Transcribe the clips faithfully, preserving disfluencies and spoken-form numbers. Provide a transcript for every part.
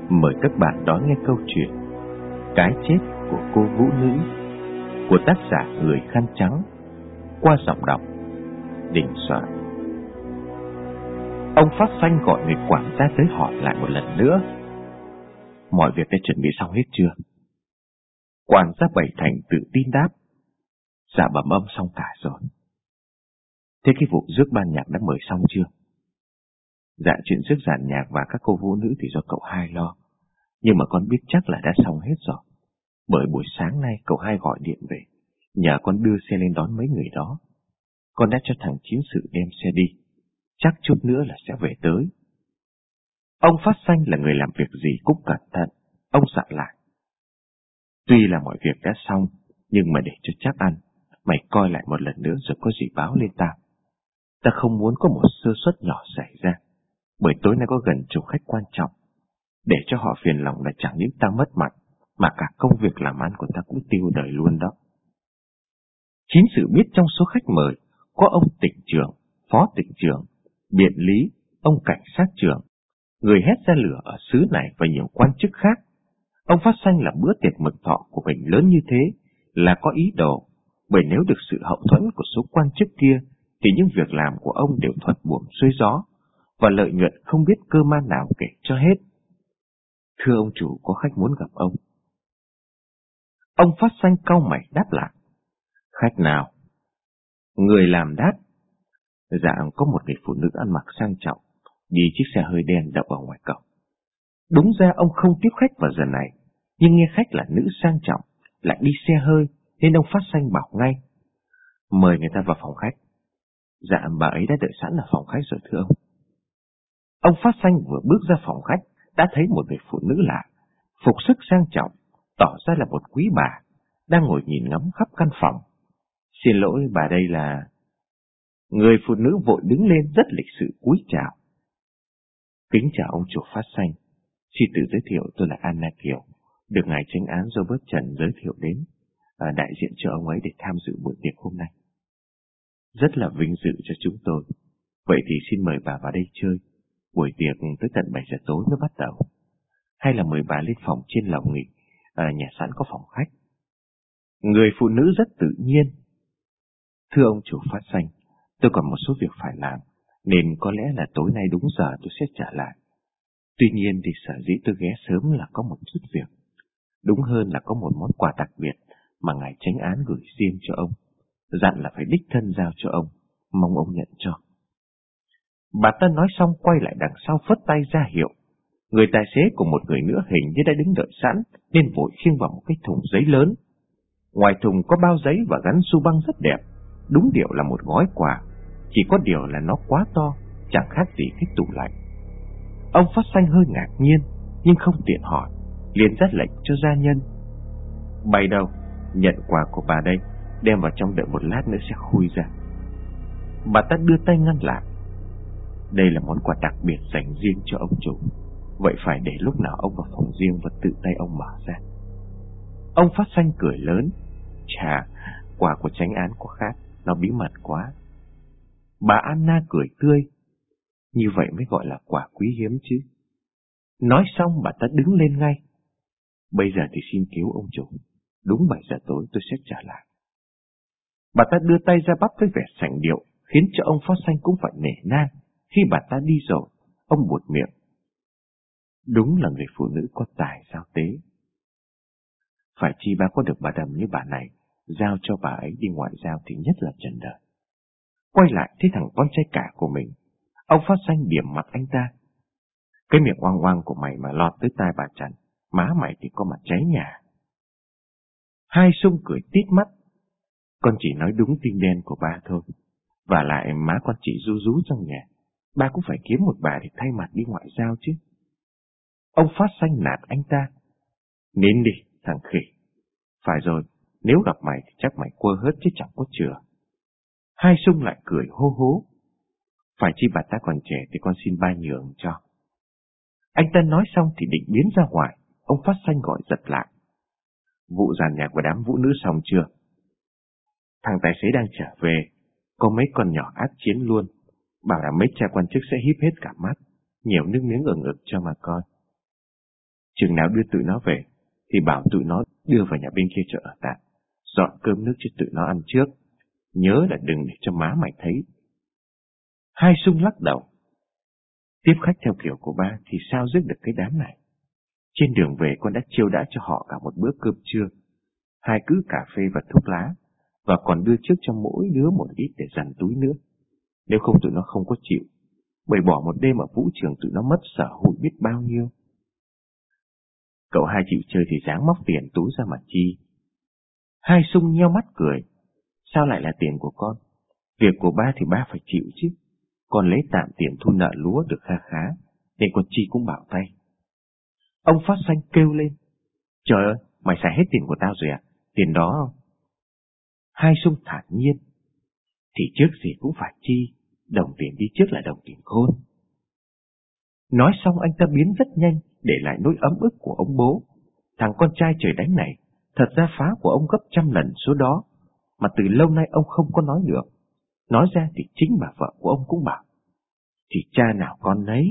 Mời các bạn đón nghe câu chuyện Cái chết của cô Vũ Nữ của tác giả Người Khăn Trắng qua giọng đọc Đình Soạn. Ông Phát Xanh gọi người quản gia tới hỏi lại một lần nữa: mọi việc đã chuẩn bị xong hết chưa? Quản gia Bảy Thành tự tin đáp: dạ bẩm ông xong cả rồi. Thế cái vụ rước ban nhạc đã mời xong chưa? Dạ chuyện rước giàn nhạc và các cô Vũ Nữ thì do cậu hai lo, nhưng mà con biết chắc là đã xong hết rồi. Bởi buổi sáng nay cậu hai gọi điện về, nhờ con đưa xe lên đón mấy người đó. Con đã cho thằng chiến sự đem xe đi, chắc chút nữa là sẽ về tới. Ông Phát Xanh là người làm việc gì cũng cẩn thận. Ông dặn lại: tuy là mọi việc đã xong, nhưng mà để cho chắc ăn, mày coi lại một lần nữa rồi có gì báo lên tao. Ta không muốn có một sơ suất nhỏ xảy ra, bởi tối nay có gần chục khách quan trọng. Để cho họ phiền lòng là chẳng những ta mất mặt, mà cả công việc làm ăn của ta cũng tiêu đời luôn đó. Chiến sự biết trong số khách mời có ông tỉnh trưởng, phó tỉnh trưởng, biện lý, ông cảnh sát trưởng, người hét ra lửa ở xứ này và nhiều quan chức khác. Ông Phát Xanh làm bữa tiệc mừng thọ của mình lớn như thế là có ý đồ, bởi nếu được sự hậu thuẫn của số quan chức kia thì những việc làm của ông đều thuận buồm xuôi gió, và lợi nhuận không biết cơ man nào kể cho hết. Thưa ông chủ, có khách muốn gặp ông. Ông Phát Xanh cau mày đáp lại: khách nào? Người làm đáp: dạ có một người phụ nữ ăn mặc sang trọng, đi chiếc xe hơi đen đậu ở ngoài cổng. Đúng ra ông không tiếp khách vào giờ này, nhưng nghe khách là nữ sang trọng, lại đi xe hơi, nên ông Phát Xanh bảo ngay: mời người ta vào phòng khách. Dạ bà ấy đã đợi sẵn ở phòng khách rồi thưa ông. Ông Phát Xanh vừa bước ra phòng khách đã thấy một người phụ nữ lạ, phục sức sang trọng, tỏ ra là một quý bà, đang ngồi nhìn ngắm khắp căn phòng. Xin lỗi, bà đây là... Người phụ nữ vội đứng lên rất lịch sự cúi chào. Kính chào ông chủ Phát Xanh, xin tự giới thiệu tôi là Anna Kiều, được ngài chánh án Robert Trần giới thiệu đến, à, đại diện cho ông ấy để tham dự buổi tiệc hôm nay. Rất là vinh dự cho chúng tôi. Vậy thì xin mời bà vào đây chơi. Buổi tiệc tới tận bảy giờ tối mới bắt đầu. Hay là mời bà lên phòng trên lầu nghỉ, à, nhà sẵn có phòng khách. Người phụ nữ rất tự nhiên: thưa ông chủ Phát Xanh, tôi còn một số việc phải làm, nên có lẽ là tối nay đúng giờ tôi sẽ trả lại. Tuy nhiên thì sở dĩ tôi ghé sớm là có một chút việc. Đúng hơn là có một món quà đặc biệt mà ngài chánh án gửi riêng cho ông, dặn là phải đích thân giao cho ông, mong ông nhận cho. Bà ta nói xong quay lại đằng sau phất tay ra hiệu. Người tài xế của một người nữa hình như đã đứng đợi sẵn, nên vội khiêng vào một cái thùng giấy lớn. Ngoài thùng có bao giấy và gắn su băng rất đẹp, đúng điệu là một gói quà, chỉ có điều là nó quá to, chẳng khác gì cái tủ lạnh. Ông Phát Xanh hơi ngạc nhiên, nhưng không tiện hỏi, liền dắt lệnh cho gia nhân: bày đâu, nhận quà của bà đây, đem vào trong đợi một lát nữa sẽ khui ra. Bà ta đưa tay ngăn lại: đây là món quà đặc biệt dành riêng cho ông chủ, vậy phải để lúc nào ông vào phòng riêng và tự tay ông mở ra. Ông Phát Xanh cười lớn: chà, quà của chánh án có khác, nó bí mật quá. Bà Anna cười tươi: như vậy mới gọi là quà quý hiếm chứ. Nói xong bà ta đứng lên ngay: bây giờ thì xin cứu ông chủ, đúng bảy giờ tối tôi sẽ trả lại. Bà ta đưa tay ra bắp với vẻ sành điệu, khiến cho ông Phát Xanh cũng phải nể nang. Khi bà ta đi rồi, ông buột miệng: đúng là người phụ nữ có tài giao tế. Phải chi ba có được bà đầm như bà này, giao cho bà ấy đi ngoại giao thì nhất là trần đời. Quay lại thấy thằng con trai cả của mình, ông Phát Xanh điểm mặt anh ta: cái miệng oang oang của mày mà lọt tới tai bà Trần, má mày thì có mặt cháy nhà. Hai Sung cười tít mắt: con chỉ nói đúng tim đen của ba thôi, và lại má con chỉ ru rú trong nhà, ba cũng phải kiếm một bà để thay mặt đi ngoại giao chứ. Ông Phát Xanh nạt anh ta: nín đi thằng khỉ, phải rồi, nếu gặp mày thì chắc mày quơ hớt chứ chẳng có chừa. Hai Sung lại cười hô hố: phải chi bà ta còn trẻ thì con xin ba nhường cho. Anh ta nói xong thì định biến ra ngoài, ông Phát Xanh gọi giật lại: vụ giàn nhạc và đám vũ nữ xong chưa? Thằng tài xế đang trở về, có mấy con nhỏ át chiến luôn, bảo là mấy cha quan chức sẽ híp hết cả mắt, nhiều nước miếng ở ngực cho mà coi. Chừng nào đưa tụi nó về, thì bảo tụi nó đưa vào nhà bên kia chợ ở tạm, dọn cơm nước cho tụi nó ăn trước. Nhớ là đừng để cho má mày thấy. Hai Sung lắc đầu. Tiếp khách theo kiểu của ba thì sao dứt được cái đám này. Trên đường về con đã chiêu đãi cho họ cả một bữa cơm trưa, hai cữ cà phê và thuốc lá, và còn đưa trước cho mỗi đứa một ít để dằn túi nữa. Nếu không tụi nó không có chịu, bởi bỏ một đêm ở vũ trường tụi nó mất sở hụi biết bao nhiêu. Cậu hai chịu chơi thì dáng móc tiền túi ra mà chi. Hai Sung nheo mắt cười. Sao lại là tiền của con? Việc của ba thì ba phải chịu chứ. Con lấy tạm tiền thu nợ lúa được kha khá, nên con chi cũng bảo tay. Ông Phát Xanh kêu lên. Trời ơi, mày xài hết tiền của tao rồi à? Tiền đó không? Hai Sung thản nhiên. Thì trước gì cũng phải chi, đồng tiền đi trước là đồng tiền khôn. Nói xong anh ta biến rất nhanh, để lại nỗi ấm ức của ông bố. Thằng con trai trời đánh này, thật ra phá của ông gấp trăm lần số đó, mà từ lâu nay ông không có nói được. Nói ra thì chính bà vợ của ông cũng bảo. Thì cha nào con nấy.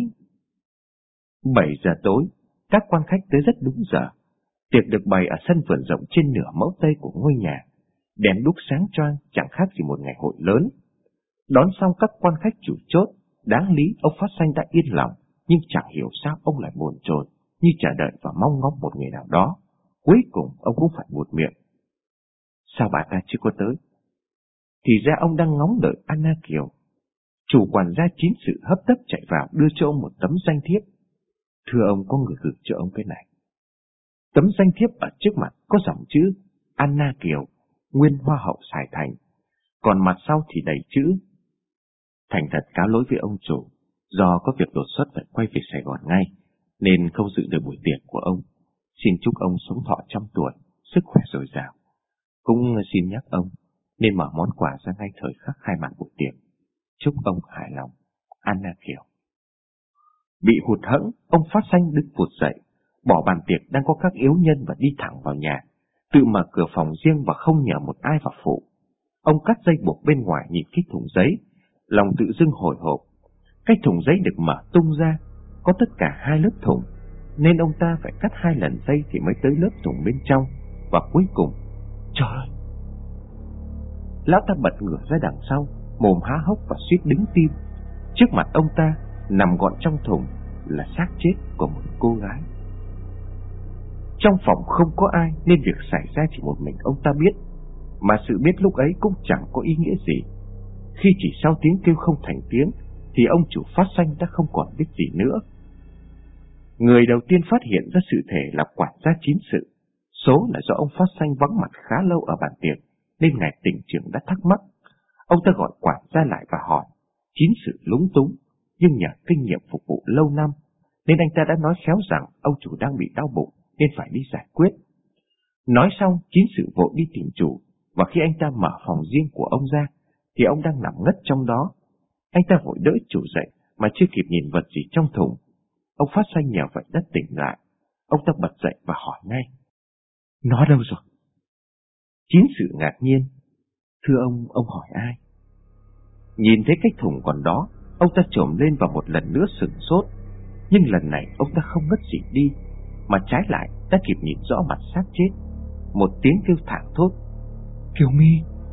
Bảy giờ tối, các quan khách tới rất đúng giờ. Tiệc được bày ở sân vườn rộng trên nửa mẫu tây của ngôi nhà. Đèn đuốc sáng choang chẳng khác gì một ngày hội lớn. Đón xong các quan khách chủ chốt, đáng lý ông Phát Xanh đã yên lòng, nhưng chẳng hiểu sao ông lại bồn chồn, như chờ đợi và mong ngóng một người nào đó. Cuối cùng ông cũng phải buột miệng. Sao bà ta chưa có tới? Thì ra ông đang ngóng đợi Anna Kiều. Chủ quản gia Chín Sự hấp tấp chạy vào đưa cho ông một tấm danh thiếp. Thưa ông, có người gửi cho ông cái này. Tấm danh thiếp ở trước mặt có dòng chữ Anna Kiều, nguyên hoa hậu Sài Thành, còn mặt sau thì đầy chữ: thành thật cáo lỗi với ông chủ, do có việc đột xuất phải quay về Sài Gòn ngay, nên không dự được buổi tiệc của ông. Xin chúc ông sống thọ trăm tuổi, sức khỏe dồi dào. Cũng xin nhắc ông nên mở món quà ra ngay thời khắc khai mạc buổi tiệc. Chúc ông hài lòng. Anna Kiều. Bị hụt hẫng, ông Phát Xanh đứng vụt dậy, bỏ bàn tiệc đang có các yếu nhân và đi thẳng vào nhà, tự mở cửa phòng riêng và không nhờ một ai vào phụ. Ông cắt dây buộc bên ngoài nhìn cái thùng giấy, lòng tự dưng hồi hộp. Cái thùng giấy được mở tung ra, có tất cả hai lớp thùng, nên ông ta phải cắt hai lần dây thì mới tới lớp thùng bên trong. Và cuối cùng, trời ơi! Lão ta bật ngửa ra đằng sau, mồm há hốc và suýt đứng tim. Trước mặt ông ta, nằm gọn trong thùng, là xác chết của một cô gái. Trong phòng không có ai nên việc xảy ra chỉ một mình ông ta biết, mà sự biết lúc ấy cũng chẳng có ý nghĩa gì. Khi chỉ sau tiếng kêu không thành tiếng thì ông chủ Phát Xanh đã không còn biết gì nữa. Người đầu tiên phát hiện ra sự thể là quản gia Chín Sự. Số là do ông Phát Xanh vắng mặt khá lâu ở bàn tiệc, nên ngài tỉnh trưởng đã thắc mắc. Ông ta gọi quản gia lại và hỏi. Chín Sự lúng túng, nhưng nhờ kinh nghiệm phục vụ lâu năm nên anh ta đã nói khéo rằng ông chủ đang bị đau bụng nên phải đi giải quyết. Nói xong, Chín Sự vội đi tìm chủ, và khi anh ta mở phòng riêng của ông ra thì ông đang nằm ngất trong đó. Anh ta vội đỡ chủ dậy mà chưa kịp nhìn vật gì trong thùng. Ông Phát Xanh nhờ vậy đã tỉnh lại. Ông ta bật dậy và hỏi ngay. Nó đâu rồi? Chín Sự ngạc nhiên. Thưa ông, ông hỏi ai? Nhìn thấy cái thùng còn đó, ông ta trồm lên và một lần nữa sửng sốt. Nhưng lần này ông ta không ngất xỉu đi, mà trái lại đã kịp nhìn rõ mặt xác chết. Một tiếng kêu thảng thốt. Kiều My!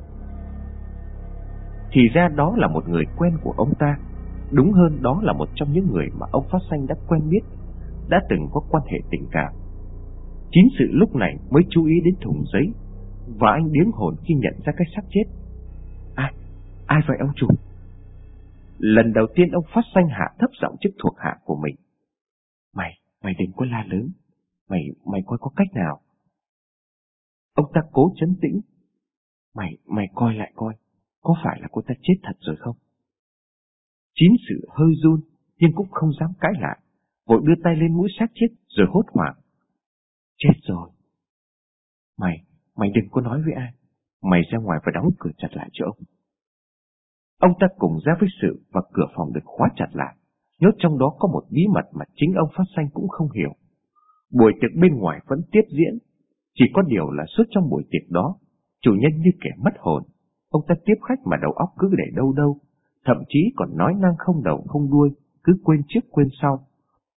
Thì ra đó là một người quen của ông ta. Đúng hơn, đó là một trong những người mà ông Phát Xanh đã quen biết, đã từng có quan hệ tình cảm. Chín Sự lúc này mới chú ý đến thùng giấy, và anh điếng hồn khi nhận ra cái xác chết. Ai? Ai vậy ông chủ? Lần đầu tiên ông Phát Xanh hạ thấp giọng trước thuộc hạ của mình. Mày, mày đừng có la lớn. Mày, mày coi có cách nào. Ông ta cố trấn tĩnh. Mày, mày coi lại coi, có phải là cô ta chết thật rồi không? Chín Sự hơi run, nhưng cũng không dám cãi lại, vội đưa tay lên mũi xác chết rồi hốt hoảng. Chết rồi. Mày, mày đừng có nói với ai. Mày ra ngoài và đóng cửa chặt lại cho ông. Ông ta cùng ra với Sự và cửa phòng được khóa chặt lại, nhốt trong đó có một bí mật mà chính ông Phát Xanh cũng không hiểu. Buổi tiệc bên ngoài vẫn tiếp diễn, chỉ có điều là suốt trong buổi tiệc đó, chủ nhân như kẻ mất hồn. Ông ta tiếp khách mà đầu óc cứ để đâu đâu, thậm chí còn nói năng không đầu không đuôi, cứ quên trước quên sau.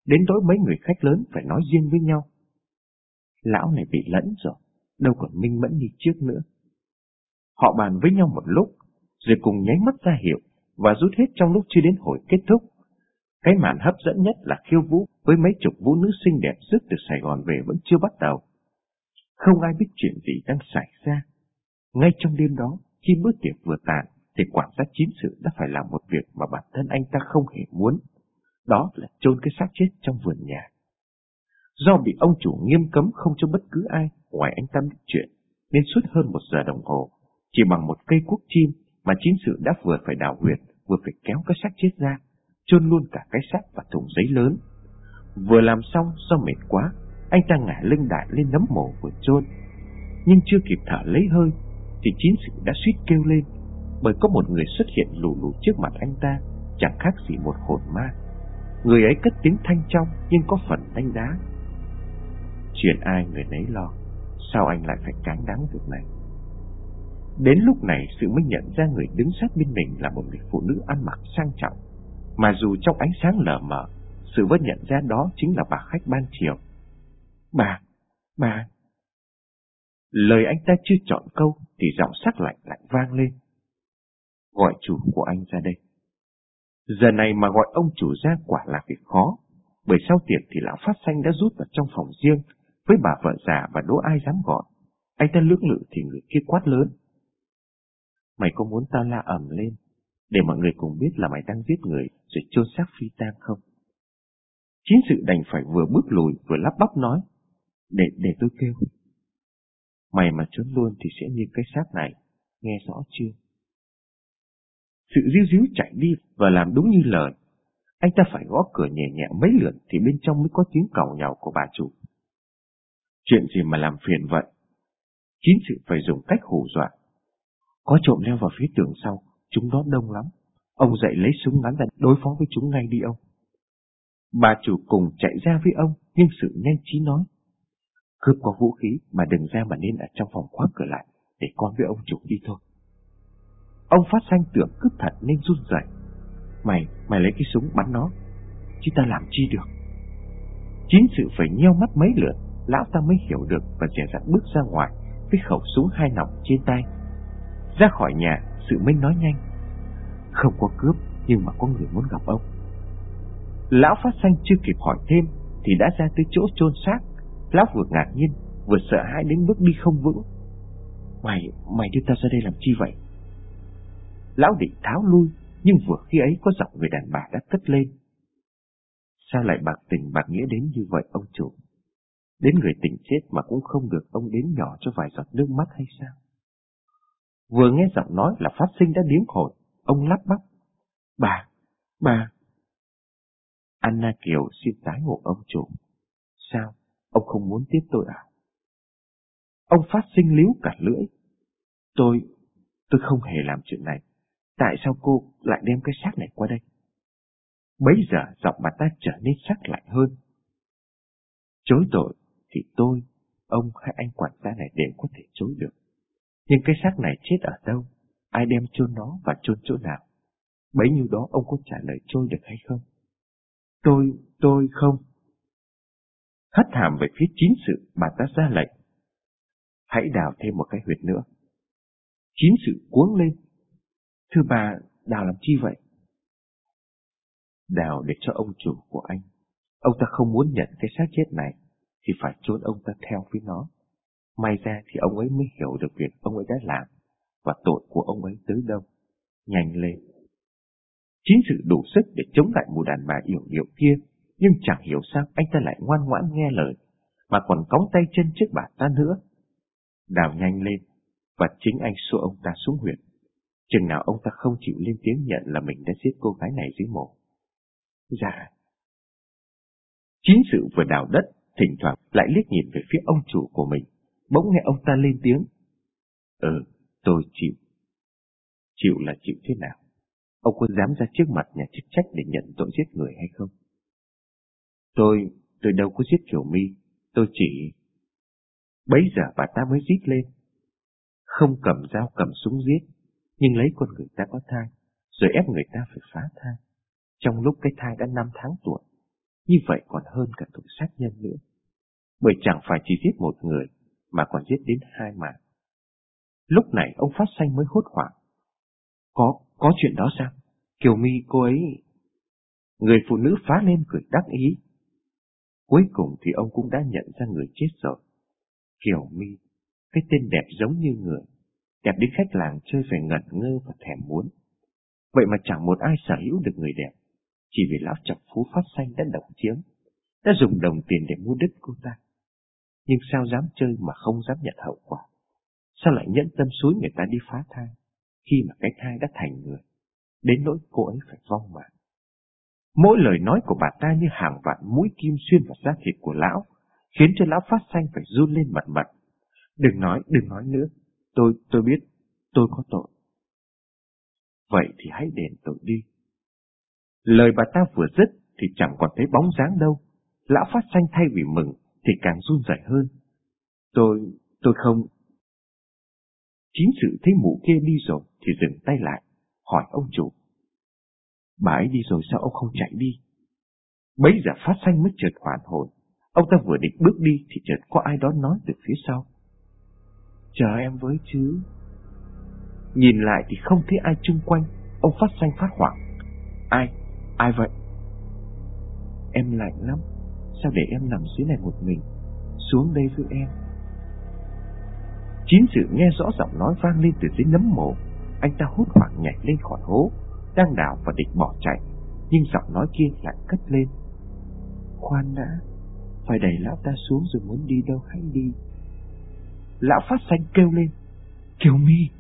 đến nỗi mấy người khách lớn phải nói riêng với nhau. Lão này bị lẫn rồi, đâu còn minh mẫn như trước nữa. Họ bàn với nhau một lúc, rồi cùng nháy mắt ra hiệu và rút hết trong lúc chưa đến hồi kết thúc. Cái màn hấp dẫn nhất là khiêu vũ với mấy chục vũ nữ xinh đẹp rước từ Sài Gòn về vẫn chưa bắt đầu. Không ai biết chuyện gì đang xảy ra. Ngay trong đêm đó, khi bữa tiệc vừa tàn, thì quản gia Chín Sự đã phải làm một việc mà bản thân anh ta không hề muốn. Đó là chôn cái xác chết trong vườn nhà. Do bị ông chủ nghiêm cấm không cho bất cứ ai ngoài anh ta biết chuyện, nên suốt hơn một giờ đồng hồ, chỉ bằng một cây cuốc chim mà Chín Sự đã vừa phải đào huyệt, vừa phải kéo cái xác chết ra, chôn luôn cả cái xác và thùng giấy lớn. Vừa làm xong, do mệt quá, anh ta ngả lưng đại lên nấm mồ vừa chôn. Nhưng chưa kịp thở lấy hơi, thì Chín Sự đã suýt kêu lên, bởi có một người xuất hiện lù lù trước mặt anh ta, chẳng khác gì một hồn ma. Người ấy cất tiếng thanh trong nhưng có phần đánh đá. Chuyện ai người nấy lo, sao anh lại phải cáng đáng việc này? Đến lúc này Sự mới nhận ra người đứng sát bên mình là một người phụ nữ ăn mặc sang trọng, mà dù trong ánh sáng lờ mờ, Sự vẫn nhận ra đó chính là bà khách ban chiều. Bà, bà... Lời anh ta chưa chọn câu thì giọng sắc lạnh lại vang lên. Gọi chủ của anh ra đây. Giờ này mà gọi ông chủ ra quả là việc khó, bởi sau tiệc thì lão Phát Xanh đã rút vào trong phòng riêng với bà vợ già và đố ai dám gọi. Anh ta lưỡng lự thì người kia quát lớn. Mày có muốn tao la ầm lên để mọi người cùng biết là mày đang giết người rồi chôn xác phi tang không? Chín Sự đành phải vừa bước lùi vừa lắp bắp nói. Để, để tôi kêu. Mày mà trốn luôn thì sẽ như cái xác này, nghe rõ chưa? Sự ríu ríu chạy đi và làm đúng như lời. Anh ta phải gõ cửa nhẹ nhẹ mấy lượt thì bên trong mới có tiếng càu nhàu của bà chủ. Chuyện gì mà làm phiền vậy? Chín Sự phải dùng cách hù dọa. Có trộm leo vào phía tường sau, chúng đó đông lắm. Ông dậy lấy súng bắn ra đối phó với chúng ngay đi ông. Bà chủ cùng chạy ra với ông, nhưng Sự nhanh trí nói. Cướp có vũ khí mà đừng ra mà nên ở trong phòng khóa cửa lại, để con với ông chủ đi thôi. Ông Phát Xanh tưởng cướp thật nên run rẩy. Mày, mày lấy cái súng bắn nó, chứ ta làm chi được. Chín Sự phải nheo mắt mấy lượt, lão ta mới hiểu được và dè dặt bước ra ngoài với khẩu súng hai nòng trên tay. Ra khỏi nhà, Sự mới nói nhanh. Không có cướp, nhưng mà có người muốn gặp ông. Lão Phát Xanh chưa kịp hỏi thêm thì đã ra tới chỗ chôn xác. Lão vừa ngạc nhiên, vừa sợ hãi đến bước đi không vững. Mày, mày đưa tao ra đây làm chi vậy? Lão định tháo lui, nhưng vừa khi ấy có giọng người đàn bà đã cất lên. Sao lại bạc tình bạc nghĩa đến như vậy ông chủ? Đến người tình chết mà cũng không được ông đến nhỏ cho vài giọt nước mắt hay sao? Vừa nghe giọng nói là Phát Sinh đã điếng hồn, ông lắp bắp. Bà, bà... Anna Kiều xin tái ngộ ông chủ. Sao, ông không muốn tiếp tôi à? Ông Phát Sinh líu cả lưỡi. Tôi, tôi không hề làm chuyện này. Tại sao cô lại đem cái xác này qua đây? Bấy giờ giọng bà ta trở nên sắc lạnh hơn. Chối tội thì tôi, ông hay anh quản gia này đều có thể chối được. Nhưng cái xác này chết ở đâu? Ai đem chôn nó và chôn chỗ nào? Bấy nhiêu đó ông có trả lời trôi được hay không? Tôi, tôi không. Hất hàm về phía Chín Sự, bà ta ra lệnh. Hãy đào thêm một cái huyệt nữa. Chín Sự cuống lên. Thưa bà, đào làm chi vậy? Đào để cho ông chủ của anh. Ông ta không muốn nhận cái xác chết này, thì phải chôn ông ta theo với nó. May ra thì ông ấy mới hiểu được việc ông ấy đã làm, và tội của ông ấy tới đâu. Nhanh lên. Chín Sự đủ sức để chống lại mụ đàn bà yểu điệu kia, nhưng chẳng hiểu sao anh ta lại ngoan ngoãn nghe lời, mà còn cõng tay chân trước bà ta nữa. Đào nhanh lên, và chính anh xua ông ta xuống huyệt. Chừng nào ông ta không chịu lên tiếng nhận là mình đã giết cô gái này dưới mộ. Dạ. Chín Sự vừa đào đất, thỉnh thoảng lại liếc nhìn về phía ông chủ của mình. Bỗng nghe ông ta lên tiếng. Ừ, tôi chịu. Chịu là chịu thế nào? Ông có dám ra trước mặt nhà chức trách để nhận tội giết người hay không? Tôi, tôi đâu có giết Kiều My, tôi chỉ... Bấy giờ bà ta mới rít lên. Không cầm dao cầm súng giết, nhưng lấy con người ta có thai, rồi ép người ta phải phá thai, trong lúc cái thai đã năm tháng tuổi. như vậy còn hơn cả tội sát nhân nữa. Bởi chẳng phải chỉ giết một người, mà còn giết đến hai mạng. Lúc này ông Phát Xanh mới hốt hoảng. Có, có chuyện đó sao? Kiều My cô ấy... Người phụ nữ phá lên cười đắc ý. Cuối cùng thì ông cũng đã nhận ra người chết rồi. Kiều My, cái tên đẹp giống như người, đẹp đến khách làng chơi phải ngẩn ngơ và thèm muốn. Vậy mà chẳng một ai sở hữu được người đẹp, chỉ vì lão chọc phú Phát Xanh đã độc chiếm, đã dùng đồng tiền để mua đứt cô ta. Nhưng sao dám chơi mà không dám nhận hậu quả? Sao lại nhẫn tâm xúi người ta đi phá thai, khi mà cái thai đã thành người, đến nỗi cô ấy phải vong mạng? Mỗi lời nói của bà ta như hàng vạn mũi kim xuyên vào da thịt của lão, khiến cho lão Phát Xanh phải run lên bần bật. Đừng nói, đừng nói nữa, tôi, tôi biết, tôi có tội. Vậy thì hãy đền tội đi. Lời bà ta vừa dứt thì chẳng còn thấy bóng dáng đâu. Lão Phát Xanh thay vì mừng thì càng run rẩy hơn. Tôi, tôi không... Chính sự thấy mụ kia đi rồi thì dừng tay lại, hỏi ông chủ. Bà ấy đi rồi sao ông không chạy đi? Bấy giờ Phát Xanh mới chợt hoàn hồn. Ông ta vừa định bước đi thì chợt có ai đó nói từ phía sau. Chờ em với chứ. Nhìn lại thì không thấy ai chung quanh. Ông Phát Xanh phát hoảng. Ai? Ai vậy? Em lạnh lắm. Sao để em nằm dưới này một mình? Xuống đây với em. Chín sự nghe rõ giọng nói vang lên từ dưới nấm mồ. Anh ta hốt hoảng nhảy lên khỏi hố, đang đào và định bỏ chạy, nhưng giọng nói kia lại cất lên. Khoan đã, phải đẩy lão ta xuống rồi muốn đi đâu hãy đi. Lão Phát Xanh kêu lên. Kiều My.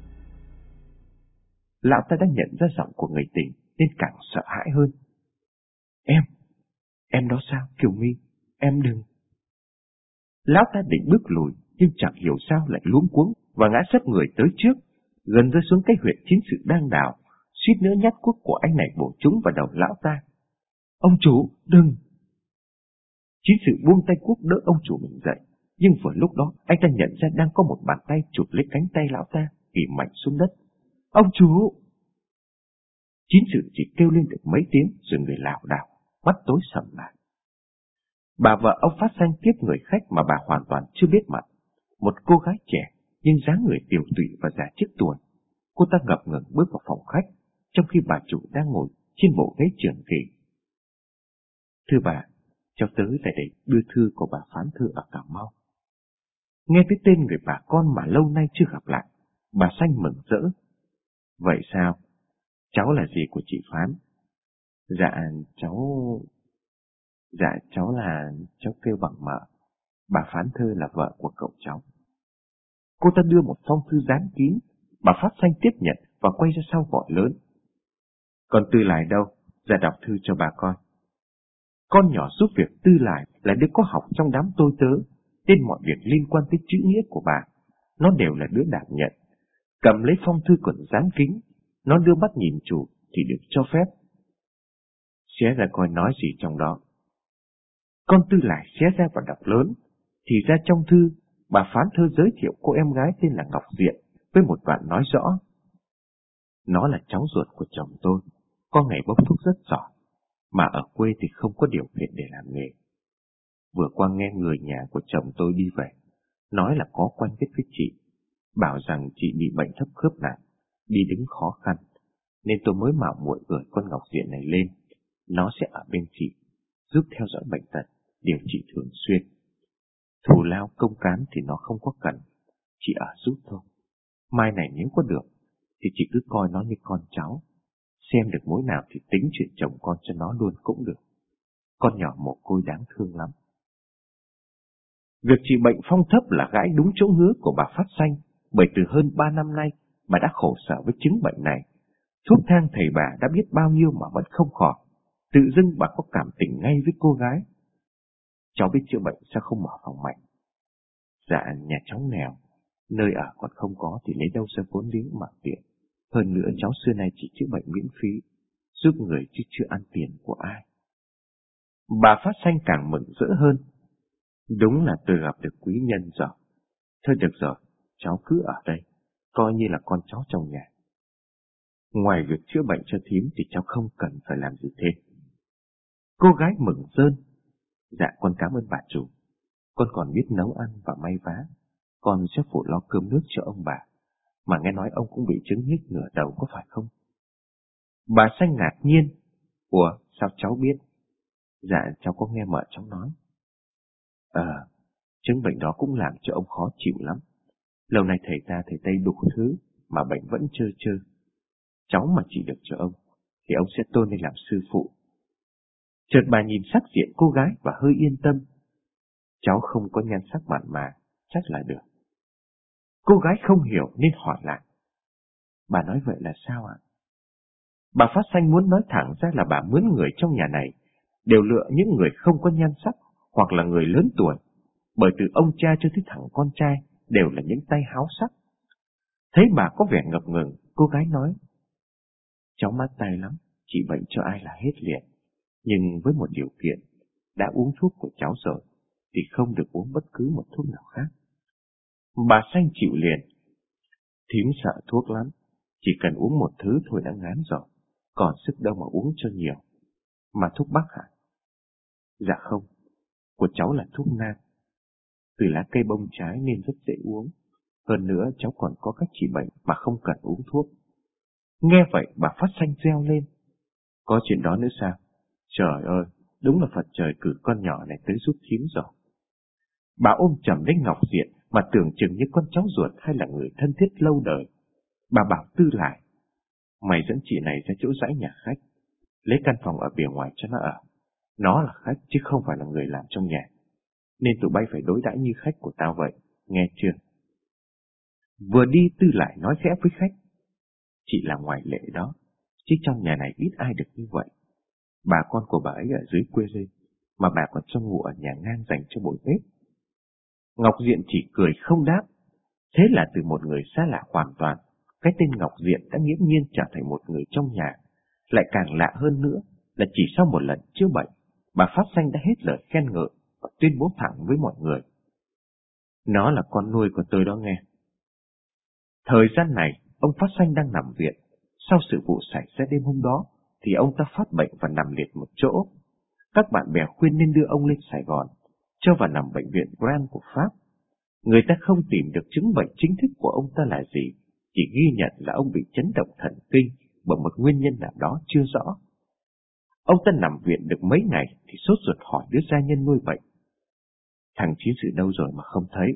Lão ta đã nhận ra giọng của người tình nên càng sợ hãi hơn. Em, em đó sao Kiều My, em đừng. Lão ta định bước lùi nhưng chẳng hiểu sao lại luống cuống và ngã sấp người tới trước, gần rơi xuống cái huyệt chính sự đang đào, suýt nữa nhát cuốc của anh này bổ trúng vào đầu lão ta. Ông chủ, đừng. Chính sự buông tay cuốc đỡ ông chủ mình dậy, nhưng vừa lúc đó anh ta nhận ra đang có một bàn tay chụp lấy cánh tay lão ta, ghì mạnh xuống đất. Ông chủ! Chính sự chỉ kêu lên được mấy tiếng rồi người lảo đảo, mắt tối sầm lại. Bà vợ ông Phát Xanh tiếp người khách mà bà hoàn toàn chưa biết mặt, một cô gái trẻ nhưng dáng người tiều tụy và già trước tuổi. Cô ta ngập ngừng bước vào phòng khách, trong khi bà chủ đang ngồi trên bộ ghế trường kỳ. Thưa bà, cháu tới lại để đưa thư của bà phán thư ở Cà Mau. Nghe tới tên người bà con mà lâu nay chưa gặp lại, bà Xanh mừng rỡ. Vậy sao? Cháu là gì của chị Phán? Dạ, cháu... Dạ, cháu là... cháu kêu bằng mợ. Bà Phán Thơ là vợ của cậu cháu. Cô ta đưa một phong thư dán kín, bà Phát Xanh tiếp nhận và quay ra sau gọi lớn. Còn Tư Lại đâu? Ra đọc thư cho bà coi. Con nhỏ giúp việc Tư Lại là đứa có học trong đám tôi tớ, nên mọi việc liên quan tới chữ nghĩa của bà, nó đều là đứa đảm nhận. Cầm lấy phong thư còn dán kín, nó đưa mắt nhìn chủ thì được cho phép. Xé ra coi nói gì trong đó. Con Tư Lại xé ra và đọc lớn, thì ra trong thư, bà Phán Thơ giới thiệu cô em gái tên là Ngọc Diện, với một đoạn nói rõ. Nó là cháu ruột của chồng tôi, có nghề bốc thuốc rất giỏi, mà ở quê thì không có điều kiện để làm nghề. Vừa qua nghe người nhà của chồng tôi đi về, nói là có quen biết với chị, bảo rằng chị bị bệnh thấp khớp nặng, đi đứng khó khăn, nên tôi mới mạo muội gửi con Ngọc Diện này lên. Nó sẽ ở bên chị, giúp theo dõi bệnh tật, điều trị thường xuyên. Thù lao công cán thì nó không có cần, chỉ ở giúp thôi. Mai này nếu có được, thì chị cứ coi nó như con cháu, xem được mối nào thì tính chuyện chồng con cho nó luôn cũng được. Con nhỏ mồ côi đáng thương lắm. Việc trị bệnh phong thấp là gãi đúng chỗ ngứa của bà Phát Xanh, bởi từ hơn ba năm nay bà đã khổ sở với chứng bệnh này. Thuốc thang thầy bà đã biết bao nhiêu mà vẫn không khỏi. Tự dưng bà có cảm tình ngay với cô gái. Cháu biết chữa bệnh sao không mở phòng mạnh? Dạ, nhà cháu nghèo, nơi ở còn không có thì lấy đâu ra vốn liếng mà tiền. Hơn nữa cháu xưa nay chỉ chữa bệnh miễn phí, giúp người chứ chưa ăn tiền của ai. Bà Phát Xanh càng mừng rỡ hơn. Đúng là tôi gặp được quý nhân rồi. Thôi được rồi, cháu cứ ở đây, coi như là con cháu trong nhà. Ngoài việc chữa bệnh cho thím thì cháu không cần phải làm gì thêm. Cô gái mừng rơn, Dạ con cảm ơn bà chủ. Con còn biết nấu ăn và may vá. Con sẽ phụ lo cơm nước cho ông bà. Mà nghe nói ông cũng bị chứng nhức nửa đầu có phải không? Bà Xanh ngạc nhiên. Ủa, sao cháu biết? Dạ, cháu có nghe mợ cháu nói. Ờ, chứng bệnh đó cũng làm cho ông khó chịu lắm. Lâu nay thầy ta thầy Tây đủ thứ, mà bệnh vẫn trơ trơ. Cháu mà trị được cho ông, thì ông sẽ tôn lên làm sư phụ. Chợt bà nhìn sắc diện cô gái và hơi yên tâm. Cháu không có nhan sắc mặn mà, chắc là được. Cô gái không hiểu nên hỏi lại. Bà nói vậy là sao ạ? Bà Phát Xanh muốn nói thẳng ra là bà mướn người trong nhà này đều lựa những người không có nhan sắc hoặc là người lớn tuổi, bởi từ ông cha cho tới thằng con trai đều là những tay háo sắc. Thấy bà có vẻ ngập ngừng, cô gái nói. Cháu mát tay lắm, trị bệnh cho ai là hết liền. Nhưng với một điều kiện, đã uống thuốc của cháu rồi, thì không được uống bất cứ một thuốc nào khác. Bà Xanh chịu liền. Thím sợ thuốc lắm, chỉ cần uống một thứ thôi đã ngán rồi, còn sức đâu mà uống cho nhiều. Mà thuốc bắc hả? Dạ không, của cháu là thuốc nam. Từ lá cây bông trái nên rất dễ uống. Hơn nữa cháu còn có cách trị bệnh mà không cần uống thuốc. Nghe vậy bà Phát Xanh reo lên. Có chuyện đó nữa sao? Trời ơi, đúng là Phật trời cử con nhỏ này tới giúp thím rồi. Bà ôm chầm lấy Ngọc Diện mà tưởng chừng như con cháu ruột hay là người thân thiết lâu đời. Bà bảo Tư lại. Mày dẫn chị này ra chỗ dãy nhà khách, lấy căn phòng ở bìa ngoài cho nó ở. Nó là khách chứ không phải là người làm trong nhà, nên tụi bay phải đối đãi như khách của tao vậy, nghe chưa? Vừa đi Tư lại nói khẽ với khách. Chị là ngoại lệ đó, chứ trong nhà này ít ai được như vậy. Bà con của bà ấy ở dưới quê lên, mà bà còn cho ngủ ở nhà ngang dành cho bội bếp. Ngọc Diện chỉ cười không đáp. Thế là từ một người xa lạ hoàn toàn, cái tên Ngọc Diện đã nghiễm nhiên trở thành một người trong nhà. Lại càng lạ hơn nữa là chỉ sau một lần chữa bệnh, bà Phát Xanh đã hết lời khen ngợi và tuyên bố thẳng với mọi người. Nó là con nuôi của tôi đó nghe. Thời gian này, ông Phát Xanh đang nằm viện. Sau sự vụ xảy ra đêm hôm đó, thì ông ta phát bệnh và nằm liệt một chỗ. Các bạn bè khuyên nên đưa ông lên Sài Gòn, cho vào nằm bệnh viện Grand của Pháp. Người ta không tìm được chứng bệnh chính thức của ông ta là gì, chỉ ghi nhận là ông bị chấn động thần kinh bởi một nguyên nhân nào đó chưa rõ. Ông ta nằm viện được mấy ngày thì sốt ruột hỏi đứa gia nhân nuôi bệnh. Thằng chiến sự đâu rồi mà không thấy?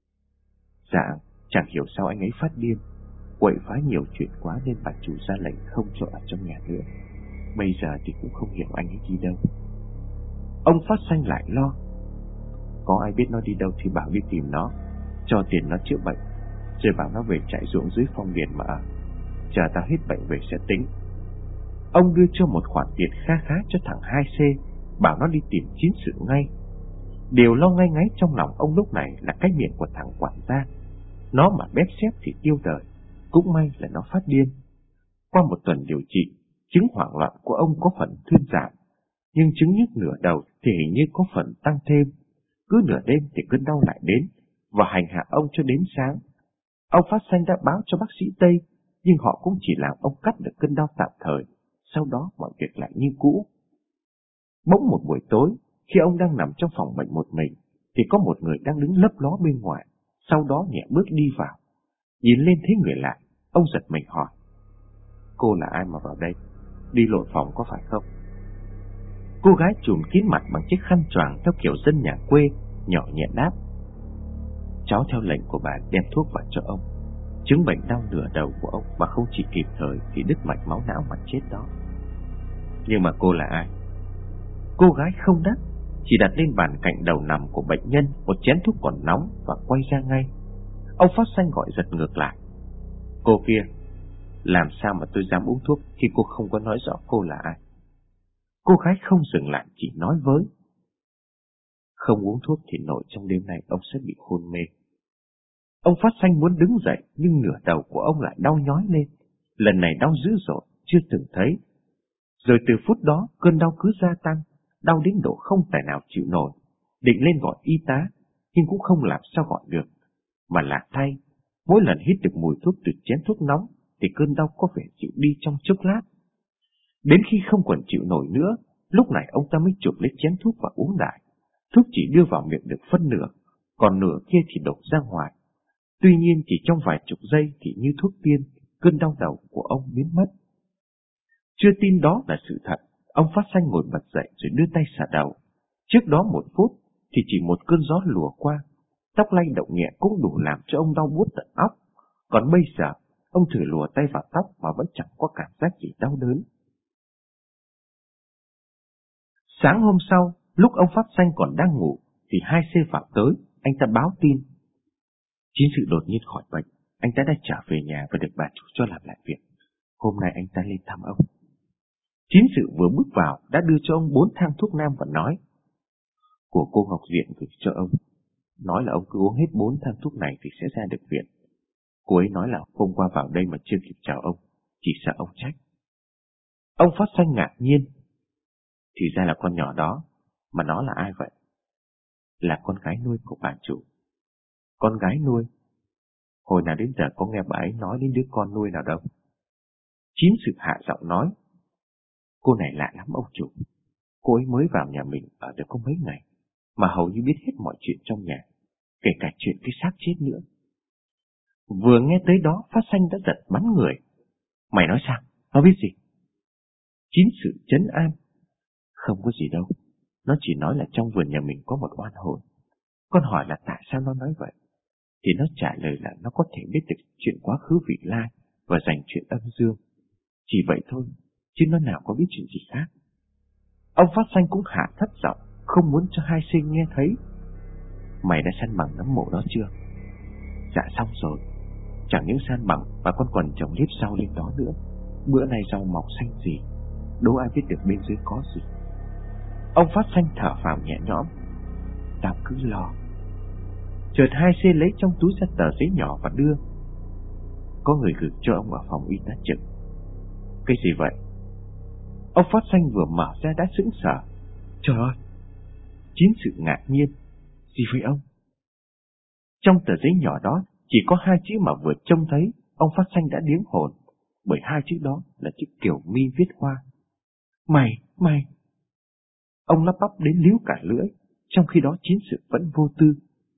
Dạ, chẳng hiểu sao anh ấy phát điên, quậy phá nhiều chuyện quá nên bà chủ ra lệnh không cho ở trong nhà nữa. Bây giờ thì cũng không hiểu anh ấy đi đâu. Ông Phát Xanh lại lo. Có ai biết nó đi đâu thì bảo đi tìm nó, cho tiền nó chữa bệnh, rồi bảo nó về trại ruộng dưới Phong Điền mà ở. Chờ tao hết bệnh về sẽ tính. Ông đưa cho một khoản tiền kha khá cho thằng hai C, bảo nó đi tìm chiến sự ngay. Điều lo ngay ngáy trong lòng ông lúc này là cái miệng của thằng quản gia. Nó mà bép xép thì tiêu đời. Cũng may là nó phát điên. Qua một tuần điều trị, chứng hoảng loạn của ông có phần thuyên giảm, nhưng chứng nhức nửa đầu thì hình như có phần tăng thêm. Cứ nửa đêm thì cơn đau lại đến và hành hạ ông cho đến sáng. Ông Phát Xanh đã báo cho bác sĩ Tây, nhưng họ cũng chỉ làm ông cắt được cơn đau tạm thời, sau đó mọi việc lại như cũ. Bỗng một buổi tối, khi ông đang nằm trong phòng bệnh một mình, thì có một người đang đứng lấp ló bên ngoài, sau đó nhẹ bước đi vào. Nhìn lên thấy người lạ, ông giật mình hỏi. Cô là ai mà vào đây? Đi lộn phòng có phải không? Cô gái trùm kín mặt bằng chiếc khăn choàng theo kiểu dân nhà quê, nhỏ nhẹ đáp. Cháu theo lệnh của bà đem thuốc vào cho ông. Chứng bệnh đau nửa đầu của ông mà không chỉ kịp thời thì đứt mạch máu não mà chết đó. Nhưng mà cô là ai? Cô gái không đáp, chỉ đặt lên bàn cạnh đầu nằm của bệnh nhân một chén thuốc còn nóng và quay ra ngay. Ông Phát Xanh gọi giật ngược lại. Cô kia, làm sao mà tôi dám uống thuốc khi cô không có nói rõ cô là ai? Cô gái không dừng lại, chỉ nói với. Không uống thuốc thì nội trong đêm nay ông sẽ bị hôn mê. Ông Phát Xanh muốn đứng dậy, nhưng nửa đầu của ông lại đau nhói lên. Lần này đau dữ dội, chưa từng thấy. Rồi từ phút đó, cơn đau cứ gia tăng, đau đến độ không tài nào chịu nổi. Định lên gọi y tá, nhưng cũng không làm sao gọi được. Mà lạ thay, mỗi lần hít được mùi thuốc từ chén thuốc nóng, thì cơn đau có vẻ chịu đi trong chốc lát. Đến khi không còn chịu nổi nữa, lúc này ông ta mới chụp lấy chén thuốc và uống đại. Thuốc chỉ đưa vào miệng được phân nửa, còn nửa kia thì đổ ra ngoài. Tuy nhiên chỉ trong vài chục giây thì như thuốc tiên, cơn đau đầu của ông biến mất. Chưa tin đó là sự thật, ông Phát Xanh ngồi bật dậy rồi đưa tay xả đầu. Trước đó một phút thì chỉ một cơn gió lùa qua, tóc lay động nhẹ cũng đủ làm cho ông đau buốt tận óc. Còn bây giờ, ông thử lùa tay vào tóc mà vẫn chẳng có cảm giác gì đau đớn. Sáng hôm sau, lúc ông Phát Xanh còn đang ngủ, thì hai C vào tới, anh ta báo tin. Chiến sự đột nhiên khỏi bệnh, anh ta đã trở về nhà và được bà chủ cho làm lại việc. Hôm nay anh ta lên thăm ông. Chiến sự vừa bước vào đã đưa cho ông bốn thang thuốc nam và nói: Của cô Ngọc Diện gửi cho ông, nói là ông cứ uống hết bốn thang thuốc này thì sẽ ra được viện. Cô ấy nói là hôm qua vào đây mà chưa kịp chào ông, chỉ sợ ông trách. Ông Phát Xanh ngạc nhiên. Thì ra là con nhỏ đó, mà nó là ai vậy? Là con gái nuôi của bà chủ. Con gái nuôi? Hồi nào đến giờ có nghe bà ấy nói đến đứa con nuôi nào đâu. Chiến sự hạ giọng nói: Cô này lạ lắm ông chủ. Cô ấy mới vào nhà mình ở được có mấy ngày, mà hầu như biết hết mọi chuyện trong nhà, kể cả chuyện cái xác chết nữa. Vừa nghe tới đó, Phát Xanh đã giật bắn người. Mày nói sao? Nó biết gì? Chiến sự trấn an: Không có gì đâu. Nó chỉ nói là trong vườn nhà mình có một oan hồn. Con hỏi là tại sao nó nói vậy, thì nó trả lời là nó có thể biết được chuyện quá khứ vị lai và dành chuyện âm dương. Chỉ vậy thôi, chứ nó nào có biết chuyện gì khác. Ông Phát Xanh cũng hạ thấp giọng, không muốn cho hai sinh nghe thấy. Mày đã săn bằng nấm mộ đó chưa? Dạ xong rồi. Chẳng những săn bằng mà con còn trồng liếp rau lên đó nữa. Bữa nay rau mọc xanh gì, đố ai biết được bên dưới có gì. Ông Phát Xanh thở phào nhẹ nhõm. Tao cứ lo. Chợt hai C lấy trong túi ra tờ giấy nhỏ và đưa. Có người gửi cho ông ở phòng y tá trực. Cái gì vậy? Ông Phát Xanh vừa mở ra đã sững sờ. Trời ơi! Chiến sự ngạc nhiên. Gì vậy ông? Trong tờ giấy nhỏ đó chỉ có hai chữ mà vừa trông thấy, ông Phát Xanh đã điếng hồn, bởi hai chữ đó là chữ Kiều My viết hoa. Mày, mày! Ông lắp bắp đến líu cả lưỡi, trong khi đó chiến sự vẫn vô tư.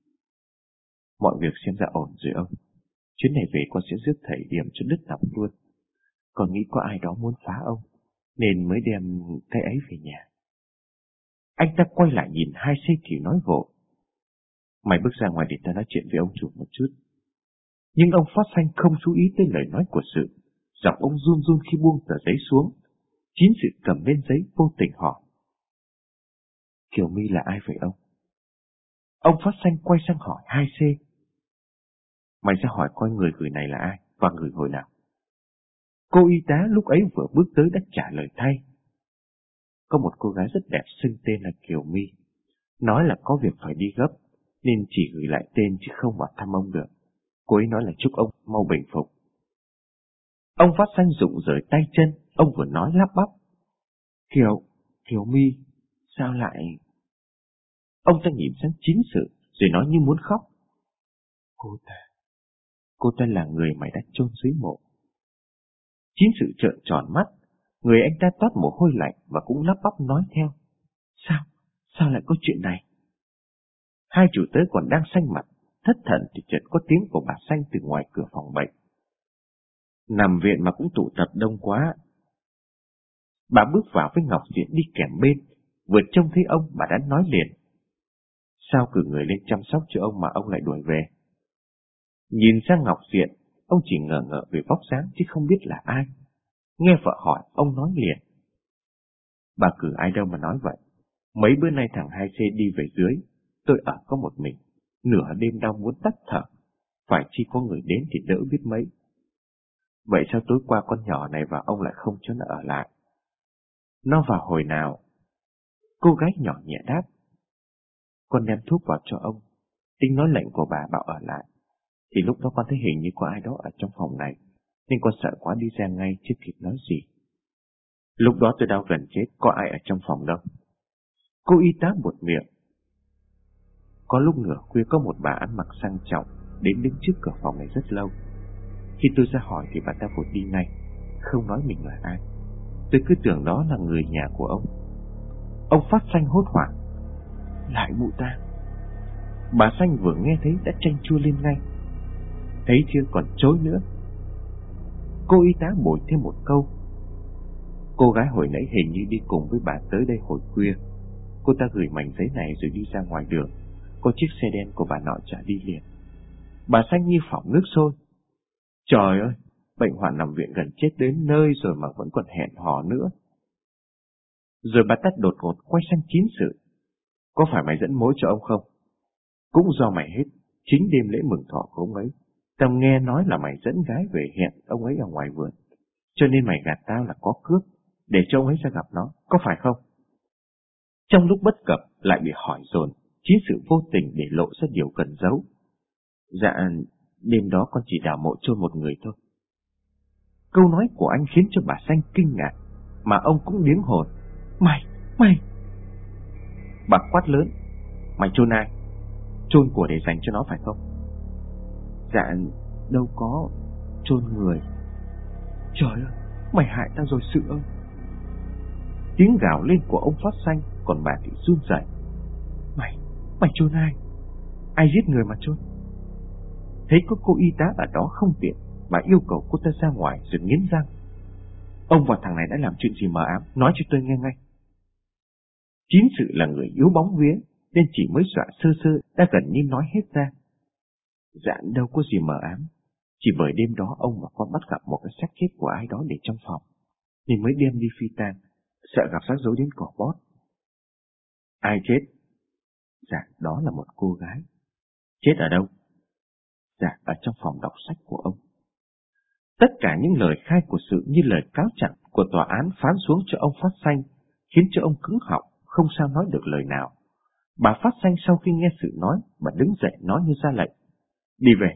Mọi việc xem ra ổn rồi ông. Chuyến này về con sẽ rước thầy điểm cho đứt lòng luôn. Con nghĩ có ai đó muốn phá ông, nên mới đem cái ấy về nhà. Anh ta quay lại nhìn hai C thì nói vội. Mày bước ra ngoài để ta nói chuyện với ông chủ một chút. Nhưng ông Phát Xanh không chú ý tới lời nói của sự. Giọng ông run run khi buông tờ giấy xuống. Chiến sự cầm lên giấy vô tình hỏi. Kiều My là ai vậy ông? Ông Phát Xanh quay sang hỏi hai C. Mày sẽ hỏi coi người gửi này là ai và người hồi nào. Cô y tá lúc ấy vừa bước tới đã trả lời thay. Có một cô gái rất đẹp xưng tên là Kiều My. Nói là có việc phải đi gấp, nên chỉ gửi lại tên chứ không vào thăm ông được. Cô ấy nói là chúc ông mau bình phục. Ông Phát Xanh rụng rời tay chân, ông vừa nói lắp bắp. Kiều, Kiều My, sao lại... Ông ta nhìn sang chiến sự, rồi nói như muốn khóc. Cô ta, cô ta là người mày đã chôn dưới mộ. Chiến sự trợn tròn mắt, người anh ta toát mồ hôi lạnh và cũng lắp bắp nói theo. Sao, sao lại có chuyện này? Hai chủ tớ còn đang xanh mặt, thất thần thì chợt có tiếng của bà Xanh từ ngoài cửa phòng bệnh. Nằm viện mà cũng tụ tập đông quá. Bà bước vào với Ngọc Diện đi kèm bên, vừa trông thấy ông bà đã nói liền. Sao cử người lên chăm sóc cho ông mà ông lại đuổi về? Nhìn sang Ngọc Diện, ông chỉ ngờ ngợ về vóc dáng chứ không biết là ai. Nghe vợ hỏi, ông nói liền. Bà cử ai đâu mà nói vậy. Mấy bữa nay thằng hai C đi về dưới, tôi ở có một mình, nửa đêm đau muốn tắt thở, phải chi có người đến thì đỡ biết mấy. Vậy sao tối qua con nhỏ này và ông lại không cho nó ở lại? Nó vào hồi nào? Cô gái nhỏ nhẹ đáp. Con đem thuốc vào cho ông, tính nói lệnh của bà bảo ở lại. Thì lúc đó con thấy hình như có ai đó ở trong phòng này, nên con sợ quá đi ra ngay chưa kịp nói gì. Lúc đó tôi đau gần chết, có ai ở trong phòng đâu. Cô y tá buột miệng. Có lúc nửa khuya có một bà ăn mặc sang trọng đến đứng trước cửa phòng này rất lâu. Khi tôi ra hỏi thì bà ta vội đi ngay, không nói mình là ai. Tôi cứ tưởng đó là người nhà của ông. Ông Phát Xanh hốt hoảng. Lại mụ ta. Bà Xanh vừa nghe thấy đã chanh chua lên ngay. Thấy chưa, còn chối nữa. Cô y tá bồi thêm một câu. Cô gái hồi nãy hình như đi cùng với bà tới đây hồi khuya. Cô ta gửi mảnh giấy này rồi đi ra ngoài đường. Có chiếc xe đen của bà nọ trả đi liền. Bà Xanh như phỏng nước sôi. Trời ơi, bệnh hoạn nằm viện gần chết đến nơi rồi mà vẫn còn hẹn hò nữa. Rồi bà ta đột ngột quay sang Chín Sự. Có phải mày dẫn mối cho ông không? Cũng do mày hết. Chính đêm lễ mừng thọ của ông ấy, tao nghe nói là mày dẫn gái về hẹn ông ấy ở ngoài vườn. Cho nên mày gạt tao là có cướp, để cho ông ấy ra gặp nó, có phải không? Trong lúc bất cập lại bị hỏi dồn, Chín Sự vô tình để lộ ra điều cần giấu. Dạ, đêm đó con chỉ đào mộ chôn một người thôi. Câu nói của anh khiến cho bà Xanh kinh ngạc, mà ông cũng điếng hồn. Mày, mày! Bà quát lớn. Mày chôn ai? Chôn của để dành cho nó phải không? Dạ, đâu có chôn người. Trời ơi, mày hại tao rồi Sự ơi! Tiếng gào lên của ông phát xanh, còn bà thì run rẩy. Mày, mày chôn ai? Ai giết người mà chôn? Thấy có cô y tá ở đó không tiện, bà yêu cầu cô ta ra ngoài rồi nghiến răng. Ông và thằng này đã làm chuyện gì mờ ám, nói cho tôi nghe ngay. Chín Sự là người yếu bóng vía, nên chỉ mới dọa sơ sơ đã gần như nói hết ra. Dạ đâu có gì mờ ám, chỉ bởi đêm đó ông và con bắt gặp một cái xác chết của ai đó để trong phòng, nên mới đem đi phi tang, sợ gặp rắc rối đến cỏ bót. Ai chết? Dạ đó là một cô gái. Chết ở đâu? Dạ ở trong phòng đọc sách của ông. Tất cả những lời khai của Sự như lời cáo trạng của tòa án phán xuống cho ông Phát Xanh, khiến cho ông cứng họng, không sao nói được lời nào. Bà Phát Xanh sau khi nghe Sự nói, bà đứng dậy nói như ra lệnh. Đi về.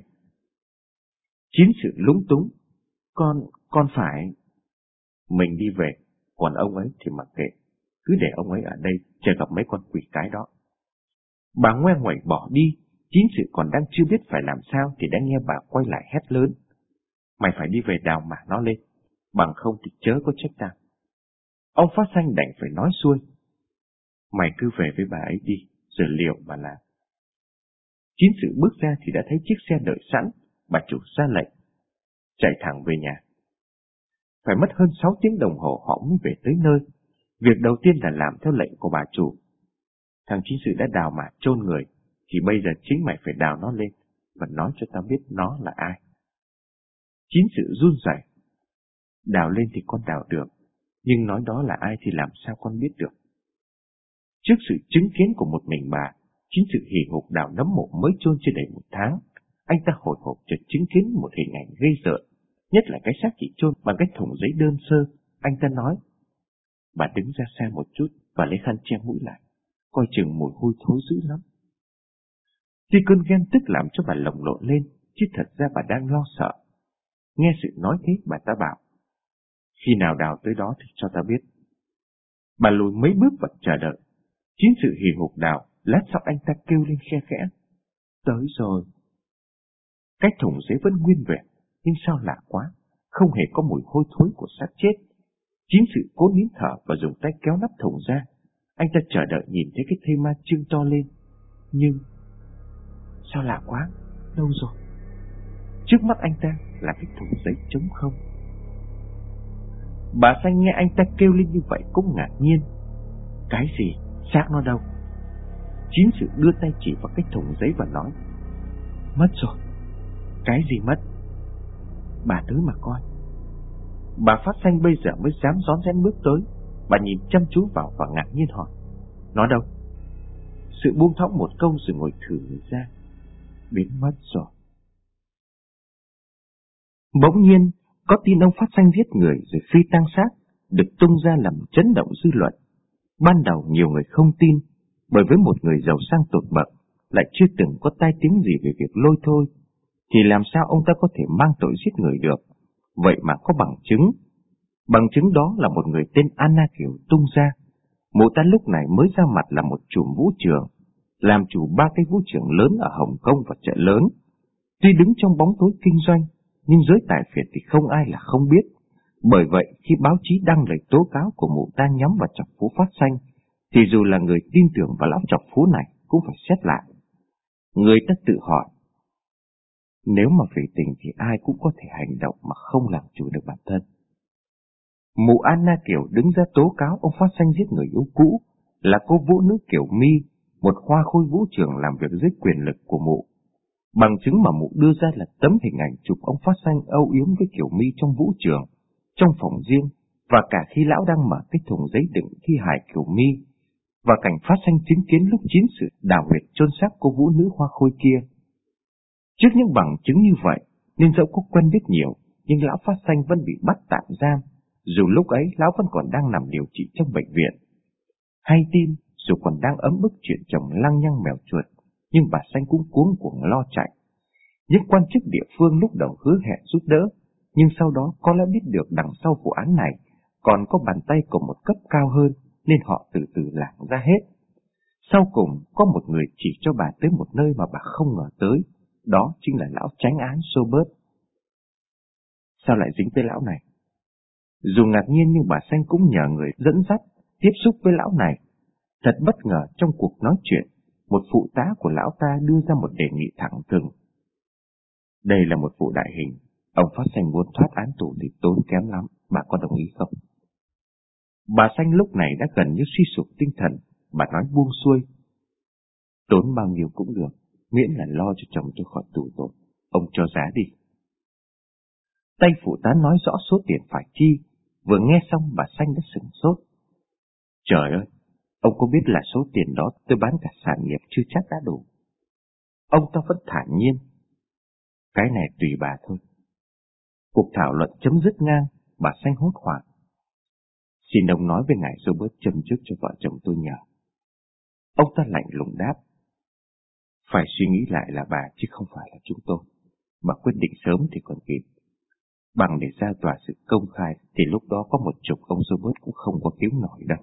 Chín Sự lúng túng. Con, con phải... Mình đi về, còn ông ấy thì mặc kệ. Cứ để ông ấy ở đây, chờ gặp mấy con quỷ cái đó. Bà ngoe ngoẩy bỏ đi. Chín Sự còn đang chưa biết phải làm sao thì đã nghe bà quay lại hét lớn. Mày phải đi về đào mả nó lên, bằng không thì chớ có trách tao. Ông Phát Xanh đành phải nói xuôi. Mày cứ về với bà ấy đi, rồi liệu mà làm. Chín Sự bước ra thì đã thấy chiếc xe đợi sẵn. Bà chủ ra lệnh. Chạy thẳng về nhà. Phải mất hơn sáu tiếng đồng hồ họ mới về tới nơi. Việc đầu tiên là làm theo lệnh của bà chủ. Thằng Chín Sự đã đào mả chôn người, thì bây giờ chính mày phải đào nó lên và nói cho tao biết nó là ai. Chín Sự run rẩy. Đào lên thì con đào được, nhưng nói đó là ai thì làm sao con biết được. Trước sự chứng kiến của một mình bà, Chín Sự hì hục đào nấm mộ mới chôn chưa đầy một tháng. Anh ta hồi hộp chợt chứng kiến một hình ảnh ghê rợn, nhất là cái xác chỉ chôn bằng cái thùng giấy đơn sơ. Anh ta nói. Bà đứng ra xa một chút và lấy khăn che mũi lại, coi chừng mùi hôi thối dữ lắm. Tuy cơn ghen tức làm cho bà lồng lộn lên, chứ thật ra bà đang lo sợ. Nghe Sự nói thế, bà ta bảo. Khi nào đào tới đó thì cho ta biết. Bà lùi mấy bước và chờ đợi. Chín Sự hì hục đào, lát sau anh ta kêu lên khe khẽ. Tới rồi. Cái thùng giấy vẫn nguyên vẹn, nhưng sao lạ quá, không hề có mùi hôi thối của xác chết. Chín Sự cố nín thở và dùng tay kéo nắp thùng ra. Anh ta chờ đợi nhìn thấy cái thây ma trưng to lên. Nhưng sao lạ quá, đâu rồi? Trước mắt anh ta là cái thùng giấy trống không. Bà Xanh nghe anh ta kêu lên như vậy cũng ngạc nhiên. Cái gì? Xác nó đâu? Chín Sự đưa tay chỉ vào cái thùng giấy và nói. Mất rồi. Cái gì mất? Bà tới mà coi. Bà Phát Xanh bây giờ mới dám rón rén bước tới. Bà nhìn chăm chú vào và ngạc nhiên hỏi. Nó đâu? Sự buông thõng một câu rồi ngồi thử người ra. Biến mất rồi. Bỗng nhiên, có tin ông Phát Xanh giết người rồi phi tang xác được tung ra làm chấn động dư luận. Ban đầu nhiều người không tin, bởi với một người giàu sang tột bậc lại chưa từng có tai tiếng gì về việc lôi thôi, thì làm sao ông ta có thể mang tội giết người được. Vậy mà có bằng chứng. Bằng chứng đó là một người tên Anna Kiều tung ra. Mụ ta lúc này mới ra mặt là một chủ vũ trường, làm chủ ba cái vũ trường lớn ở Hồng Kông và chợ lớn. Tuy đứng trong bóng tối kinh doanh, nhưng giới tài phiệt thì không ai là không biết. Bởi vậy khi báo chí đăng lời tố cáo của mụ ta nhắm vào chọc Phú Phát Xanh, thì dù là người tin tưởng vào lão trọc phú này cũng phải xét lại. Người ta tự hỏi, nếu mà vì tình thì ai cũng có thể hành động mà không làm chủ được bản thân. Mụ Anna Kiều đứng ra tố cáo ông Phát Xanh giết người yêu cũ là cô vũ nữ Kiều My, một hoa khôi vũ trường làm việc dưới quyền lực của mụ. Bằng chứng mà mụ đưa ra là tấm hình ảnh chụp ông Phát Xanh âu yếm với Kiều My trong vũ trường, trong phòng riêng, và cả khi lão đang mở cái thùng giấy đựng thi hài Kiều My, và cảnh Phát Xanh chứng kiến lúc chiến sự đào huyệt chôn xác cô vũ nữ hoa khôi kia. Trước những bằng chứng như vậy, nên dẫu có quen biết nhiều, nhưng lão Phát Xanh vẫn bị bắt tạm giam, dù lúc ấy lão vẫn còn đang nằm điều trị trong bệnh viện. Hay tin, dù còn đang ấm ức chuyện chồng lăng nhăng mèo chuột, nhưng bà Xanh cũng cuống cuồng lo chạy. Những quan chức địa phương lúc đầu hứa hẹn giúp đỡ, nhưng sau đó có lẽ biết được đằng sau vụ án này còn có bàn tay của một cấp cao hơn, nên họ từ từ lảng ra hết. Sau cùng, có một người chỉ cho bà tới một nơi mà bà không ngờ tới, đó chính là lão chánh án Robert. Sao lại dính tới lão này? Dù ngạc nhiên nhưng bà Xanh cũng nhờ người dẫn dắt, tiếp xúc với lão này. Thật bất ngờ trong cuộc nói chuyện, một phụ tá của lão ta đưa ra một đề nghị thẳng thừng. Đây là một vụ đại hình, ông Phát Xanh muốn thoát án tù thì tốn kém lắm, bà có đồng ý không? Bà Xanh lúc này đã gần như suy sụp tinh thần, bà nói buông xuôi. Tốn bao nhiêu cũng được, miễn là lo cho chồng tôi khỏi tù tội, ông cho giá đi. Tay phụ tá nói rõ số tiền phải chi, vừa nghe xong bà Xanh đã sửng sốt. Trời ơi, ông có biết là số tiền đó tôi bán cả sản nghiệp chưa chắc đã đủ. Ông ta vẫn thản nhiên. Cái này tùy bà thôi. Cuộc thảo luận chấm dứt ngang, bà Xanh hốt hoảng. Xin ông nói với ngài Robert châm trước cho vợ chồng tôi nhờ. Ông ta lạnh lùng đáp. Phải suy nghĩ lại là bà chứ không phải là chúng tôi. Bà quyết định sớm thì còn kịp. Bằng để ra tòa sự công khai thì lúc đó có một chục ông Robert cũng không có cứu nổi đâu.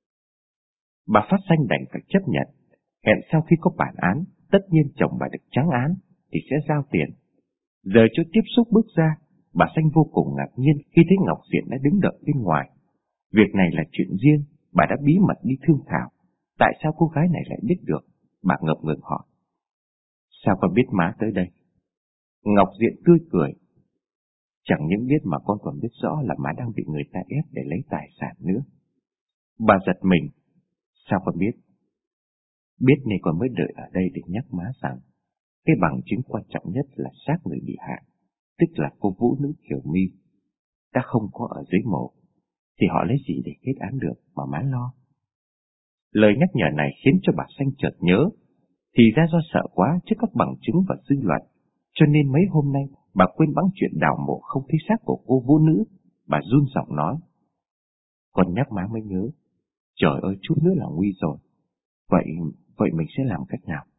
Bà Phát Xanh đành phải chấp nhận. Hẹn sau khi có bản án, tất nhiên chồng bà được trắng án thì sẽ giao tiền. Giờ chỗ tiếp xúc bước ra, bà Xanh vô cùng ngạc nhiên khi thấy Ngọc Diện đã đứng đợi bên ngoài. Việc này là chuyện riêng, bà đã bí mật đi thương thảo. Tại sao cô gái này lại biết được? Bà ngập ngừng hỏi. Sao con biết má tới đây? Ngọc Diện tươi cười. Chẳng những biết mà con còn biết rõ là má đang bị người ta ép để lấy tài sản nữa. Bà giật mình. Sao con biết? Biết nên con mới đợi ở đây để nhắc má rằng cái bằng chứng quan trọng nhất là xác người bị hại, tức là cô vũ nữ Kiều My, đã không có ở dưới mộ, thì họ lấy gì để kết án được mà má lo. Lời nhắc nhở này khiến cho bà Xanh chợt nhớ, thì ra do sợ quá trước các bằng chứng và dư luận, cho nên mấy hôm nay bà quên bẵng chuyện đào mộ không thấy xác của cô vũ nữ. Bà run giọng nói. Con nhắc má mới nhớ. Trời ơi, chút nữa là nguy rồi. Vậy, vậy mình sẽ làm cách nào?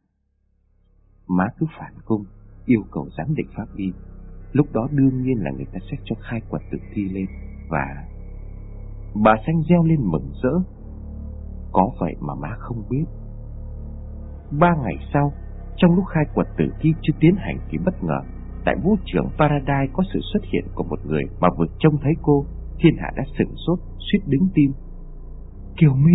Má cứ phản cung, yêu cầu giám định pháp y. Lúc đó đương nhiên là người ta sẽ cho khai quật tử thi lên. Và... Bà Xanh reo lên mừng rỡ. Có vậy mà má không biết. Ba ngày sau, trong lúc khai quật tử thi chưa tiến hành thì bất ngờ, tại vũ trường Paradise có sự xuất hiện của một người mà vừa trông thấy cô, thiên hạ đã sửng sốt, suýt đứng tim. Kiều My!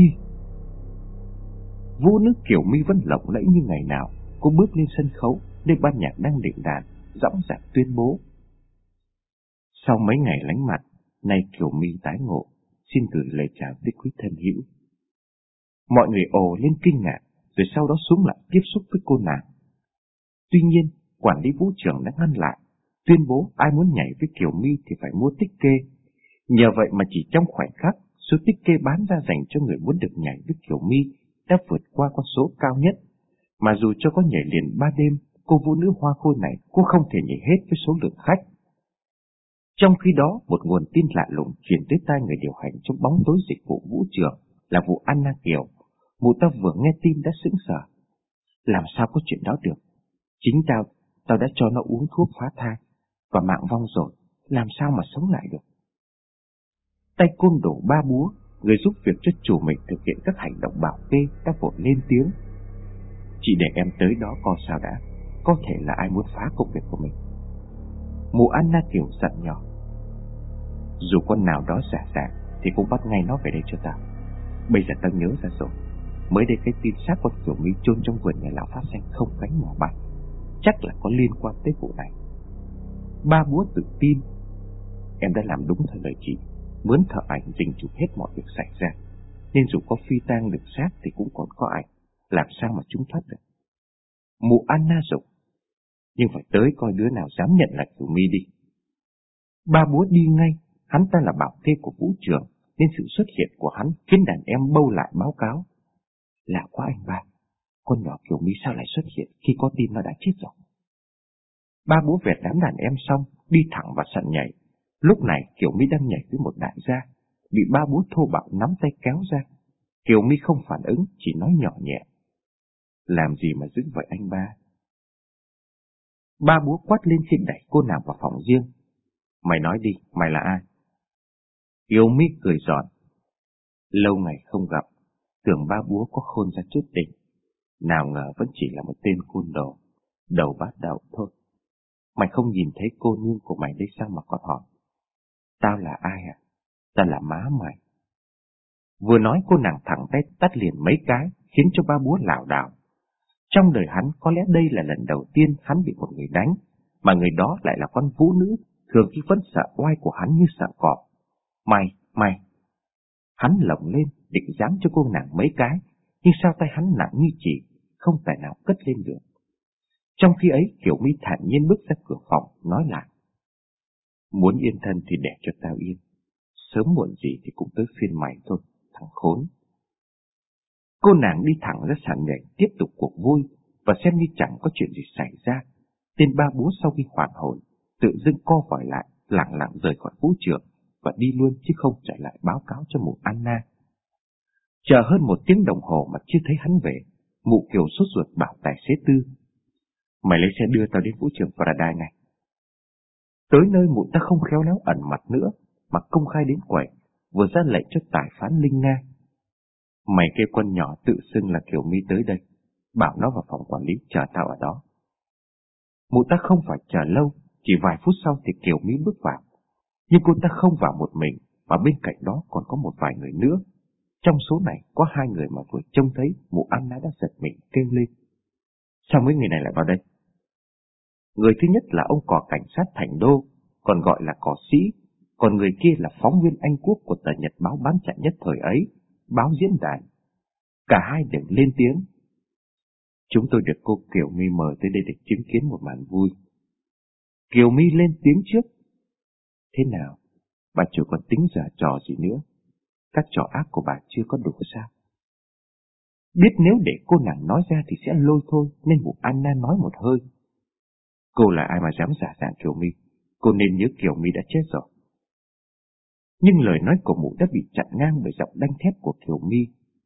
Vũ nữ Kiều My vẫn lộng lẫy như ngày nào. Cô bước lên sân khấu, nơi ban nhạc đang định đàn, dõng dạc tuyên bố. Sau mấy ngày lánh mặt, nay Kiều My tái ngộ, xin gửi lời chào tới quý thân hữu. Mọi người ồ lên kinh ngạc, rồi sau đó xuống lại tiếp xúc với cô nàng. Tuy nhiên, quản lý vũ trường đã ngăn lại, tuyên bố ai muốn nhảy với Kiều My thì phải mua tích kê. Nhờ vậy mà chỉ trong khoảnh khắc, số tích kê bán ra dành cho người muốn được nhảy với Kiều My đã vượt qua con số cao nhất. Mà dù cho có nhảy liền ba đêm, cô vũ nữ hoa khôi này cũng không thể nhảy hết với số lượng khách. Trong khi đó, một nguồn tin lạ lùng truyền tới tai người điều hành trong bóng tối dịch vụ vũ trường là vụ Anna Kiều. Mụ ta vừa nghe tin đã sững sờ. Làm sao có chuyện đó được? Chính tao, tao đã cho nó uống thuốc phá thai, và mạng vong rồi, làm sao mà sống lại được? Tay côn đồ ba búa, người giúp việc cho chủ mình thực hiện các hành động bảo kê đã vội lên tiếng. Chị để em tới đó coi sao đã, có thể là ai muốn phá công việc của mình. Mụ Anna Kiều giận nhỏ. Dù con nào đó giả dạng thì cũng bắt ngay nó về đây cho tao. Bây giờ tao nhớ ra rồi, Mới đây cái tin xác con Kiều My chôn trong vườn nhà lão Phát Xanh không cánh mà bay, chắc là có liên quan tới vụ này. Ba búa tự tin. Em đã làm đúng theo lời chị, mướn thợ ảnh dình chụp hết mọi việc xảy ra, nên dù có phi tang được xác thì cũng còn có ảnh, làm sao mà chúng thoát được. Mụ Anna dục, nhưng phải tới coi đứa nào dám nhận là Kiều My đi. Ba búa đi ngay. Hắn ta là bảo kê của Vũ Trường, nên sự xuất hiện của hắn khiến đàn em bâu lại báo cáo. Lạ quá anh ba, con nhỏ Kiều My sao lại xuất hiện khi có tin nó đã chết rồi? Ba búa vẹt đám đàn em xong, đi thẳng vào sân nhảy. Lúc này Kiều My đang nhảy với một đại gia, bị ba búa thô bạo nắm tay kéo ra. Kiều My không phản ứng, chỉ nói nhỏ nhẹ. Làm gì mà dữ vậy anh ba? Ba búa quát lên khi đẩy cô nàng vào phòng riêng. Mày nói đi, mày là ai? Kiều My cười giòn. Lâu ngày không gặp, tưởng ba búa có khôn ra chút đỉnh, nào ngờ vẫn chỉ là một tên côn đồ, đầu bát đậu thôi. Mày không nhìn thấy cô nương của mày đây sao mà còn hỏi? Tao là ai à? Tao là má mày. Vừa nói cô nàng thẳng tay tát liền mấy cái, khiến cho ba búa lảo đảo. Trong đời hắn có lẽ đây là lần đầu tiên hắn bị một người đánh, mà người đó lại là con vũ nữ, thường khi vẫn sợ oai của hắn như sợ cọp. Mày, mày! Hắn lồng lên, định giáng cho cô nàng mấy cái, nhưng sao tay hắn nặng như chỉ, không tài nào cất lên được. Trong khi ấy, Kiều My thản nhiên bước ra cửa phòng, nói lại. Muốn yên thân thì để cho tao yên, sớm muộn gì thì cũng tới phiên mày thôi, thằng khốn. Cô nàng đi thẳng ra sàn nhảy, tiếp tục cuộc vui, và xem như chẳng có chuyện gì xảy ra. Tên ba búa sau khi hoàn hồn, tự dưng co vòi lại, lặng lặng rời khỏi vũ trường, và đi luôn chứ không trở lại báo cáo cho mụ Anna. Chờ hơn một tiếng đồng hồ mà chưa thấy hắn về, mụ Kiều sốt ruột bảo tài xế Tư. Mày lấy xe đưa tao đến vũ trường Paradise này. Tới nơi mụ ta không khéo léo ẩn mặt nữa, mà công khai đến quầy, vừa ra lệnh cho tài phán Linh Nga. Mày kêu con nhỏ tự xưng là Kiều My tới đây, bảo nó vào phòng quản lý chờ tao ở đó. Mụ ta không phải chờ lâu, chỉ vài phút sau thì Kiều My bước vào. Nhưng cô ta không vào một mình, mà bên cạnh đó còn có một vài người nữa. Trong số này có hai người mà vừa trông thấy mụ Anna đã giật mình kêu lên. Sao mấy người này lại vào đây? Người thứ nhất là ông cò cảnh sát Thành Đô, còn gọi là cò sĩ, còn người kia là phóng viên Anh Quốc của tờ nhật báo bán chạy nhất thời ấy, báo Diễn Đàn. Cả hai đều lên tiếng. Chúng tôi được cô Kiều My mời tới đây để chứng kiến một màn vui. Kiều My lên tiếng trước. Thế nào? Bà chủ còn tính giở trò gì nữa? Các trò ác của bà chưa có đủ sao? Biết nếu để cô nàng nói ra thì sẽ lôi thôi, nên mụ Anna nói một hơi. Cô là ai mà dám giả dạng Kiều My? Cô nên nhớ Kiều My đã chết rồi. Nhưng lời nói của mụ đã bị chặn ngang bởi giọng đanh thép của Kiều My.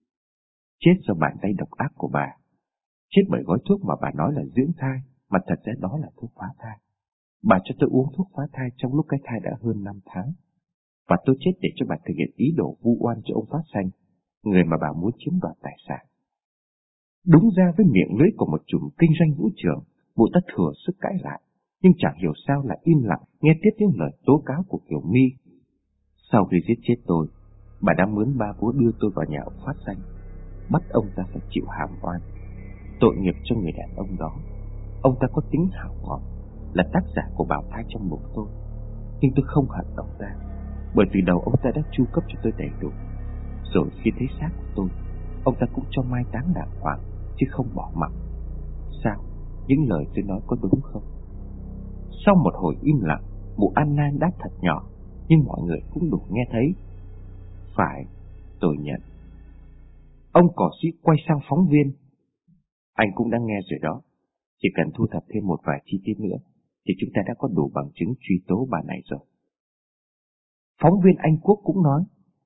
Chết do bàn tay độc ác của bà. Chết bởi gói thuốc mà bà nói là dưỡng thai, mà thật ra đó là thuốc phá thai. Bà cho tôi uống thuốc phá thai trong lúc cái thai đã hơn năm tháng. Và tôi chết để cho bà thực hiện ý đồ vu oan cho ông Phát Xanh, người mà bà muốn chiếm đoạt tài sản. Đúng ra với miệng lưới của một chùm kinh doanh vũ trường, mụ ta thừa sức cãi lại, nhưng chẳng hiểu sao lại im lặng nghe tiếp những lời tố cáo của Kiều My. Sau khi giết chết tôi, bà đã mướn ba búa đưa tôi vào nhà ông Phát Xanh, bắt ông ta phải chịu hàm oan. Tội nghiệp cho người đàn ông đó. Ông ta có tính hảo ngọt, là tác giả của bào thai trong bụng tôi. Nhưng tôi không hận ông ta, bởi từ đầu ông ta đã chu cấp cho tôi đầy đủ. Rồi khi thấy xác của tôi, ông ta cũng cho mai táng đàng hoàng, chứ không bỏ mặc. Sao? Những lời tôi nói có đúng không? Sau một hồi im lặng, mụ Anna đáp thật nhỏ, nhưng mọi người cũng đủ nghe thấy. Phải, tôi nhận. Ông cỏ sĩ quay sang phóng viên. Anh cũng đã nghe rồi đó. Chỉ cần thu thập thêm một vài chi tiết nữa, thì chúng ta đã có đủ bằng chứng truy tố bà này rồi. Phóng viên Anh Quốc cũng nói.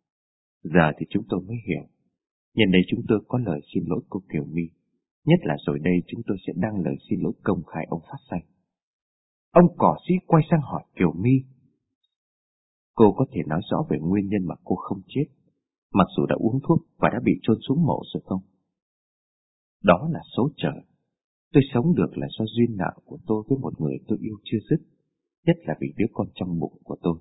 Giờ thì chúng tôi mới hiểu. Nhân đây chúng tôi có lời xin lỗi cô Kiều My. Nhất là rồi đây chúng tôi sẽ đăng lời xin lỗi công khai ông Phát Xanh. Ông cỏ sĩ quay sang hỏi Kiều My. Cô có thể nói rõ về nguyên nhân mà cô không chết, mặc dù đã uống thuốc và đã bị chôn xuống mộ rồi không? Đó là số trời. Tôi sống được là do duyên nợ của tôi với một người tôi yêu chưa dứt, nhất là vì đứa con trong bụng của tôi.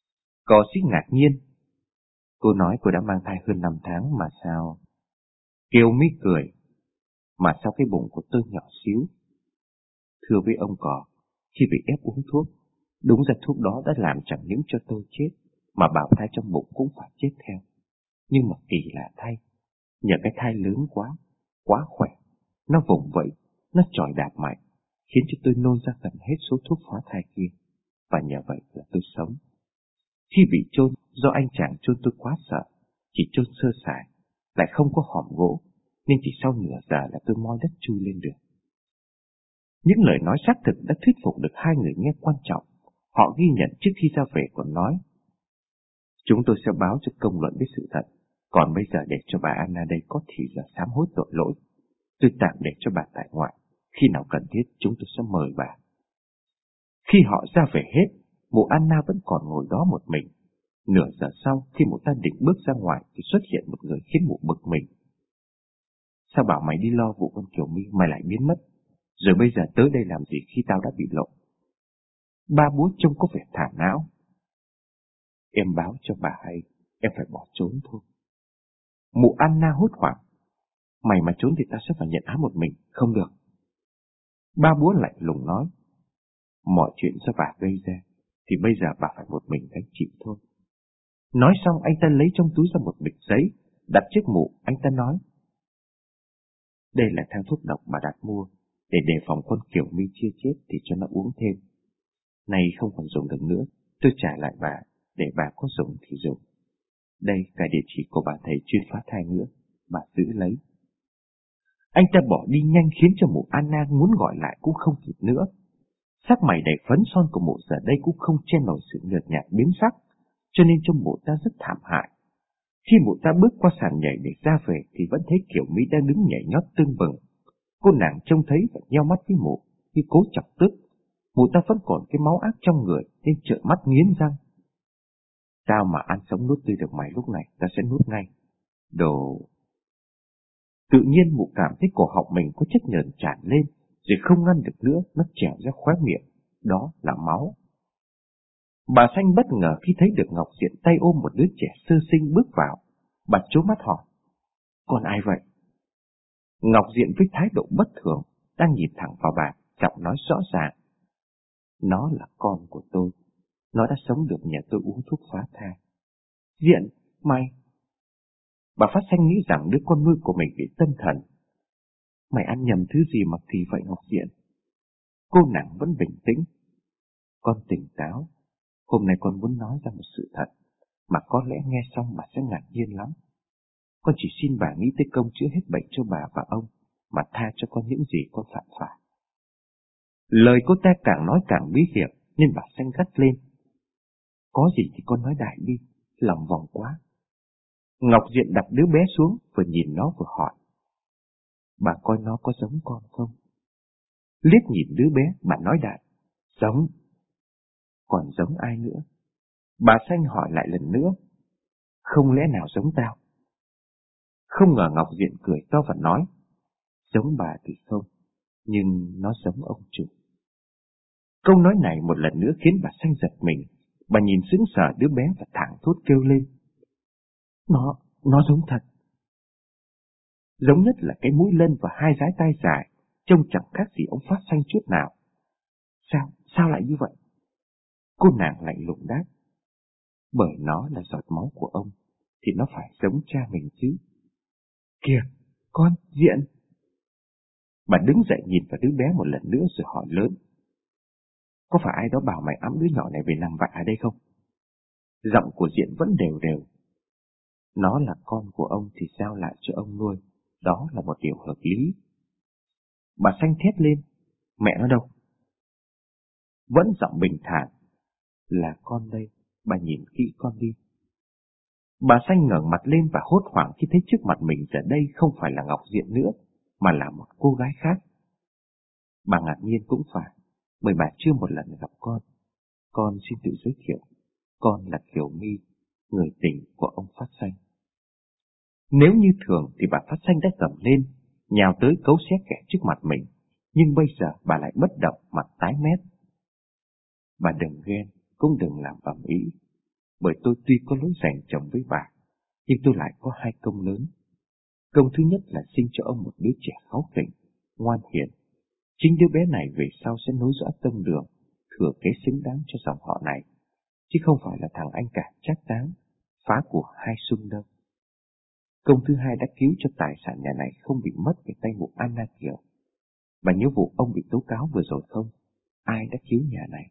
Cỏ sĩ ngạc nhiên. Cô nói cô đã mang thai hơn năm tháng mà sao? Kiều My cười, mà sao cái bụng của tôi nhỏ xíu. Thưa với ông Cò, khi bị ép uống thuốc, đúng ra thuốc đó đã làm chẳng những cho tôi chết, mà bào thai trong bụng cũng phải chết theo. Nhưng mà kỳ lạ thay, nhờ cái thai lớn quá, quá khỏe, nó vùng vẫy, nó chọi đạp mạnh, khiến cho tôi nôn ra gần hết số thuốc phá thai kia, và nhờ vậy là tôi sống. Khi bị chôn, do anh chàng chôn tôi quá sợ, chỉ chôn sơ sài, lại không có hòm gỗ, nên chỉ sau nửa giờ là tôi moi đất chui lên được. Những lời nói xác thực đã thuyết phục được hai người nghe quan trọng. Họ ghi nhận trước khi ra về còn nói: chúng tôi sẽ báo cho công luận biết sự thật, còn bây giờ để cho bà Anna đây có thì giờ sám hối tội lỗi. Tôi tạm để cho bà tại ngoại, khi nào cần thiết chúng tôi sẽ mời bà. Khi họ ra về hết, mụ Anna vẫn còn ngồi đó một mình. Nửa giờ sau, khi mụ ta định bước ra ngoài thì xuất hiện một người khiến mụ bực mình. Sao bảo mày đi lo vụ con Kiều My mày lại biến mất? Rồi bây giờ tới đây làm gì khi tao đã bị lộ? Ba búa trông có vẻ thả não. Em báo cho bà hay, em phải bỏ trốn thôi. Mụ Anna hốt hoảng. Mày mà trốn thì ta sẽ phải nhận án một mình, không được. Ba búa lạnh lùng nói: mọi chuyện do bà gây ra, thì bây giờ bà phải một mình gánh chịu thôi. Nói xong anh ta lấy trong túi ra một bịch giấy, đặt trước mụ. Anh ta nói: đây là thang thuốc độc bà đặt mua, để đề phòng con Kiều My chưa chết thì cho nó uống thêm. Nay không còn dùng được nữa, tôi trả lại bà, để bà có dùng thì dùng. Đây cả địa chỉ của bà thầy chuyên phá thai nữa, bà giữ lấy. Anh ta bỏ đi nhanh khiến cho mụ Anna muốn gọi lại cũng không kịp nữa. Sắc mày đầy phấn son của mụ giờ đây cũng không che nổi sự nhợt nhạt biến sắc, cho nên trông mụ ta rất thảm hại. Khi mụ ta bước qua sàn nhảy để ra về thì vẫn thấy Kiều My đang đứng nhảy nhót tưng bừng. Cô nàng trông thấy và nheo mắt với mụ, như cố chọc tức. Mụ ta vẫn còn cái máu ác trong người nên trợn mắt nghiến răng. Tao mà ăn sống nuốt tươi được mày lúc này, ta sẽ nuốt ngay. Đồ... Tự nhiên mụ cảm thấy cổ họng mình có chất nhờn tràn lên, rồi không ngăn được nữa, nó trèo ra khóe miệng. Đó là máu. Bà Xanh bất ngờ khi thấy được Ngọc Diện tay ôm một đứa trẻ sơ sinh bước vào. Bà trố mắt hỏi: con ai vậy? Ngọc Diện với thái độ bất thường đang nhìn thẳng vào bà, giọng nói rõ ràng: nó là con của tôi. Nó đã sống được nhờ tôi uống thuốc phá thai. Diện, mày... Bà Phát Xanh nghĩ rằng đứa con nuôi của mình bị tâm thần. Mày ăn nhầm thứ gì mà kỳ vậy Ngọc Diện? Cô nàng vẫn bình tĩnh. Con tỉnh táo. Hôm nay con muốn nói ra một sự thật, mà có lẽ nghe xong bà sẽ ngạc nhiên lắm. Con chỉ xin bà nghĩ tới công chữa hết bệnh cho bà và ông, mà tha cho con những gì con phạm phải. Lời cô ta càng nói càng bí hiểm, nên bà Xanh gắt lên: có gì thì con nói đại đi, lòng vòng quá. Ngọc Diện đặt đứa bé xuống, vừa nhìn nó vừa hỏi: bà coi nó có giống con không? Liếc nhìn đứa bé, bà nói đại: giống. Còn giống ai nữa? Bà Xanh hỏi lại lần nữa: không lẽ nào giống tao? Không ngờ Ngọc Diện cười to và nói: giống bà thì không, nhưng nó giống ông chủ. Câu nói này một lần nữa khiến bà Xanh giật mình. Bà nhìn sững sờ đứa bé và thảng thốt kêu lên: Nó, nó giống thật. Giống nhất là cái mũi lân và hai dái tai dài, trông chẳng khác gì ông Phát Xanh chút nào. Sao, sao lại như vậy? Cô nàng lạnh lùng đáp: bởi nó là giọt máu của ông, thì nó phải giống cha mình chứ. Kìa, con, Diện. Bà đứng dậy nhìn vào đứa bé một lần nữa rồi hỏi lớn: có phải ai đó bảo mày ẵm đứa nhỏ này về nằm vạ ở đây không? Giọng của Diện vẫn đều đều: nó là con của ông thì sao lại cho ông nuôi, đó là một điều hợp lý. Bà Xanh thét lên: mẹ nó đâu? Vẫn giọng bình thản: là con đây, bà nhìn kỹ con đi. Bà Xanh ngẩng mặt lên và hốt hoảng khi thấy trước mặt mình giờ đây không phải là Ngọc Diện nữa, mà là một cô gái khác. Bà ngạc nhiên cũng phải, bởi bà chưa một lần gặp con. Con xin tự giới thiệu, con là Kiều My, người tình của ông Phát Xanh. Nếu như thường thì bà Phát Xanh đã cầm lên, nhào tới cấu xé kẻ trước mặt mình, nhưng bây giờ bà lại bất động, mặt tái mét. Bà đừng ghen, cũng đừng làm ầm ĩ, bởi tôi tuy có lỗi giành chồng với bà, nhưng tôi lại có hai công lớn. Công thứ nhất là sinh cho ông một đứa trẻ kháu khỉnh, ngoan hiền. Chính đứa bé này về sau sẽ nối dõi tông đường, thừa kế xứng đáng cho dòng họ này, chứ không phải là thằng anh cả trác táng, phá của hai Xuân đâu. Công thứ hai đã cứu cho tài sản nhà này không bị mất về tay mụ Anna Kiều. Bà nhớ vụ ông bị tố cáo vừa rồi không? Ai đã cứu nhà này?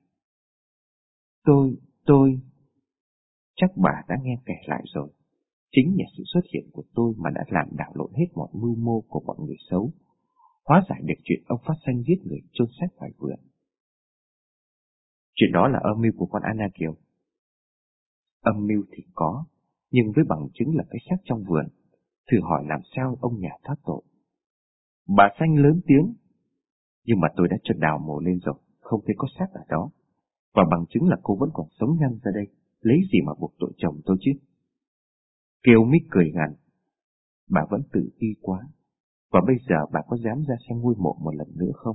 Tôi, tôi... Chắc bà đã nghe kể lại rồi. Chính nhờ sự xuất hiện của tôi mà đã làm đảo lộn hết mọi mưu mô của bọn người xấu, hóa giải được chuyện ông Phát Xanh giết người chôn xác ngoài vườn. Chuyện đó là âm mưu của con Anna Kiều. Âm mưu thì có, nhưng với bằng chứng là cái xác trong vườn, thử hỏi làm sao ông nhà thoát tội. Bà Xanh lớn tiếng, nhưng mà tôi đã cho đào mồ lên rồi, không thấy có xác ở đó. Và bằng chứng là cô vẫn còn sống nhăn ra đây, lấy gì mà buộc tội chồng tôi chứ? Kiều Mít cười gằn, bà vẫn tự ti quá, và bây giờ bà có dám ra xem ngôi mộ một lần nữa không?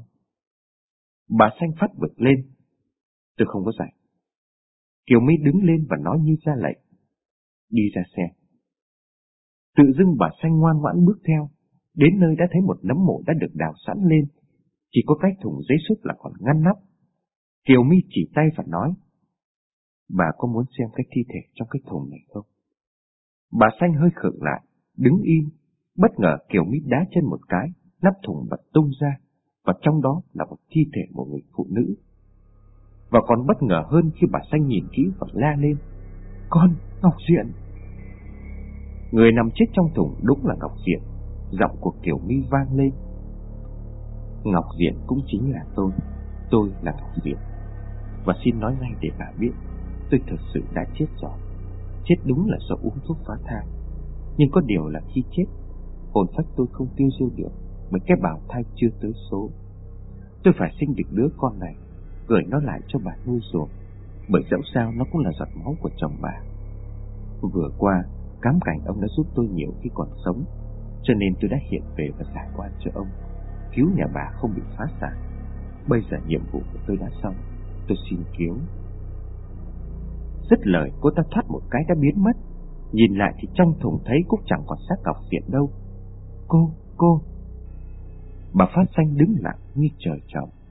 Bà Xanh phát vực lên, tôi không có rảnh. Kiều Mít đứng lên và nói như ra lệnh, đi ra xe. Tự dưng bà Xanh ngoan ngoãn bước theo, đến nơi đã thấy một nấm mộ đã được đào sẵn lên, chỉ có cái thùng giấy xúc là còn ngăn nắp. Kiều My chỉ tay và nói, bà có muốn xem cái thi thể trong cái thùng này không? Bà Xanh hơi khựng lại, đứng im, bất ngờ Kiều My đá chân một cái, nắp thùng bật tung ra, và trong đó là một thi thể một người phụ nữ. Và còn bất ngờ hơn khi bà Xanh nhìn kỹ và la lên, con, Ngọc Diện! Người nằm chết trong thùng đúng là Ngọc Diện. Giọng của Kiều My vang lên, Ngọc Diện cũng chính là tôi, tôi là Ngọc Diện. Và xin nói ngay để bà biết, tôi thực sự đã chết rồi. Chết đúng là do uống thuốc phá thai. Nhưng có điều là khi chết, hồn phách tôi không tiêu diêu được, bởi cái bào thai chưa tới số. Tôi phải sinh được đứa con này, gửi nó lại cho bà nuôi ruột, bởi dẫu sao nó cũng là giọt máu của chồng bà. Vừa qua, cám cảnh ông đã giúp tôi nhiều khi còn sống, cho nên tôi đã hiện về và giải oan cho ông, cứu nhà bà không bị phá sản. Bây giờ nhiệm vụ của tôi đã xong, tôi xin cứu. Dứt lời, cô ta thoát một cái đã biến mất. Nhìn lại thì trong thùng thấy cũng chẳng còn xác Ngọc Diện đâu. Cô, cô... Bà Phát Xanh đứng lặng như trời trồng.